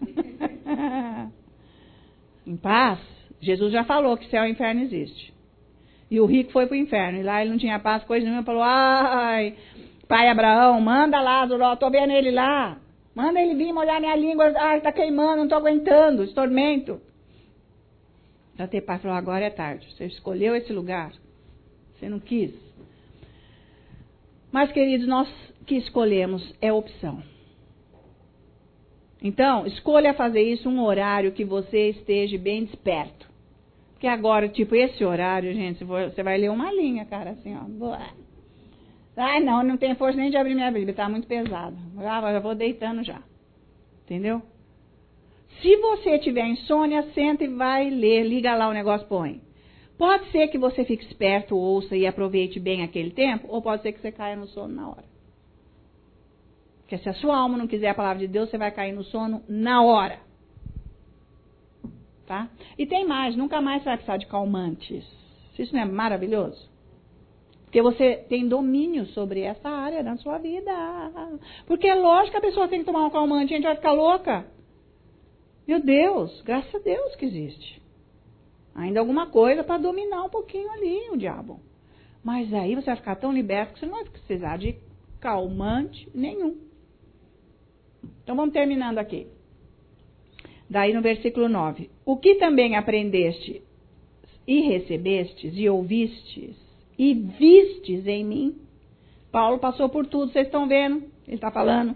Speaker 1: Em paz? Jesus já falou que céu e inferno existe. E o rico foi para o inferno. E lá ele não tinha paz, coisa nenhuma. Falou, ai, pai Abraão, manda Lázaro, estou vendo ele lá. Manda ele vir molhar minha língua. Ai, está queimando, não estou aguentando, esse tormento. Até pai falou, agora é tarde. Você escolheu esse lugar. Você não quis. Mas, queridos, nós que escolhemos é opção. Então, escolha fazer isso um horário que você esteja bem desperto. Porque agora, tipo, esse horário, gente, você vai ler uma linha, cara, assim, ó. Ai, não tenho força nem de abrir minha Bíblia, tá muito pesado. Já vou deitando já. Entendeu? Se você tiver insônia, senta e vai ler, liga lá o negócio, põe. Pode ser que você fique esperto, ouça e aproveite bem aquele tempo, ou pode ser que você caia no sono na hora. Porque se a sua alma não quiser a palavra de Deus, você vai cair no sono na hora. Tá? E tem mais, nunca mais você vai precisar de calmantes. Isso não é maravilhoso? Porque você tem domínio sobre essa área da sua vida. Porque é lógico que a pessoa tem que tomar um calmante, a gente vai ficar louca. Meu Deus, graças a Deus que existe. Ainda alguma coisa para dominar um pouquinho ali o diabo. Mas aí você vai ficar tão liberto que você não vai precisar de calmante nenhum. Então vamos terminando aqui. Daí no versículo 9. O que também aprendeste e recebestes e ouvistes e vistes em mim. Paulo passou por tudo, vocês estão vendo? Ele está falando.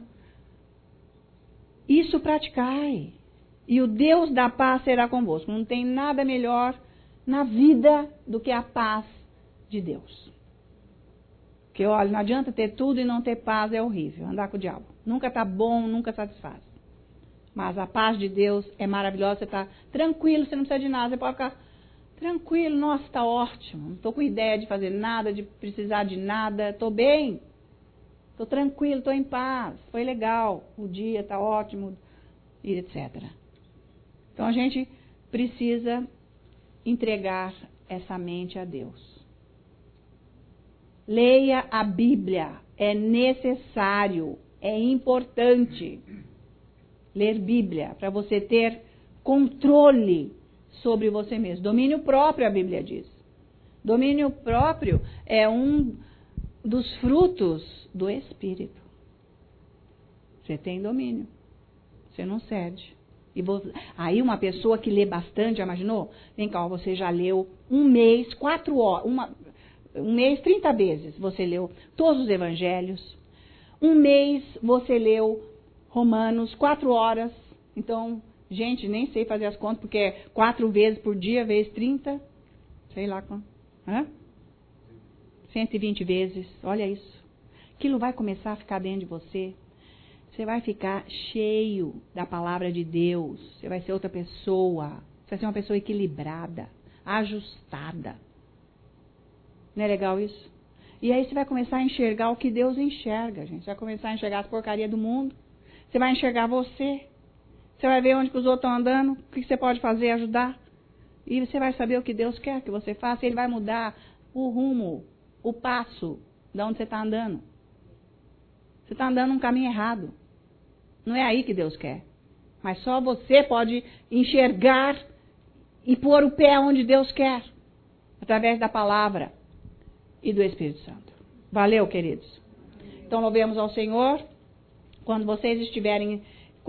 Speaker 1: Isso praticai. E o Deus da paz será convosco. Não tem nada melhor na vida do que a paz de Deus. Porque, olha, não adianta ter tudo e não ter paz, é horrível. Andar com o diabo. Nunca está bom, nunca satisfaz. Mas a paz de Deus é maravilhosa. Você está tranquilo, você não precisa de nada. Você pode ficar tranquilo. Nossa, está ótimo. Não estou com ideia de fazer nada, de precisar de nada. Estou bem. Estou tranquilo, estou em paz. Foi legal. O dia está ótimo, e etc. Então, a gente precisa entregar essa mente a Deus. Leia a Bíblia. É necessário, é importante ler Bíblia para você ter controle sobre você mesmo. Domínio próprio, a Bíblia diz. Domínio próprio é um dos frutos do Espírito. Você tem domínio. Você não cede. Aí uma pessoa que lê bastante, já imaginou? Vem cá, você já leu um mês, 4 horas, um mês, 30 vezes. Você leu todos os evangelhos. Um mês você leu Romanos, 4 horas. Então, gente, nem sei fazer as contas, porque é 4 vezes por dia, vezes 30. Sei lá quanto. 120 vezes. Olha isso. Aquilo vai começar a ficar dentro de você. Você vai ficar cheio da palavra de Deus. Você vai ser outra pessoa. Você vai ser uma pessoa equilibrada, ajustada. Não é legal isso? E aí você vai começar a enxergar o que Deus enxerga, gente. Você vai começar a enxergar as porcarias do mundo. Você vai enxergar você. Você vai ver onde que os outros estão andando, o que você pode fazer, ajudar. E você vai saber o que Deus quer que você faça. Ele vai mudar o rumo, o passo de onde você está andando. Você está andando num caminho errado. Não é aí que Deus quer. Mas só você pode enxergar e pôr o pé onde Deus quer. Através da palavra e do Espírito Santo. Valeu, queridos? Então, louvemos ao Senhor. Quando vocês tiverem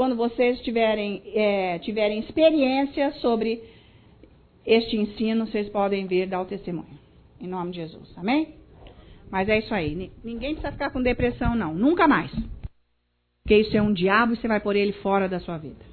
Speaker 1: experiência sobre este ensino, vocês podem vir dar o testemunho. Em nome de Jesus. Amém? Mas é isso aí. Ninguém precisa ficar com depressão, não. Nunca mais. Porque isso é um diabo e você vai pôr ele fora da sua vida.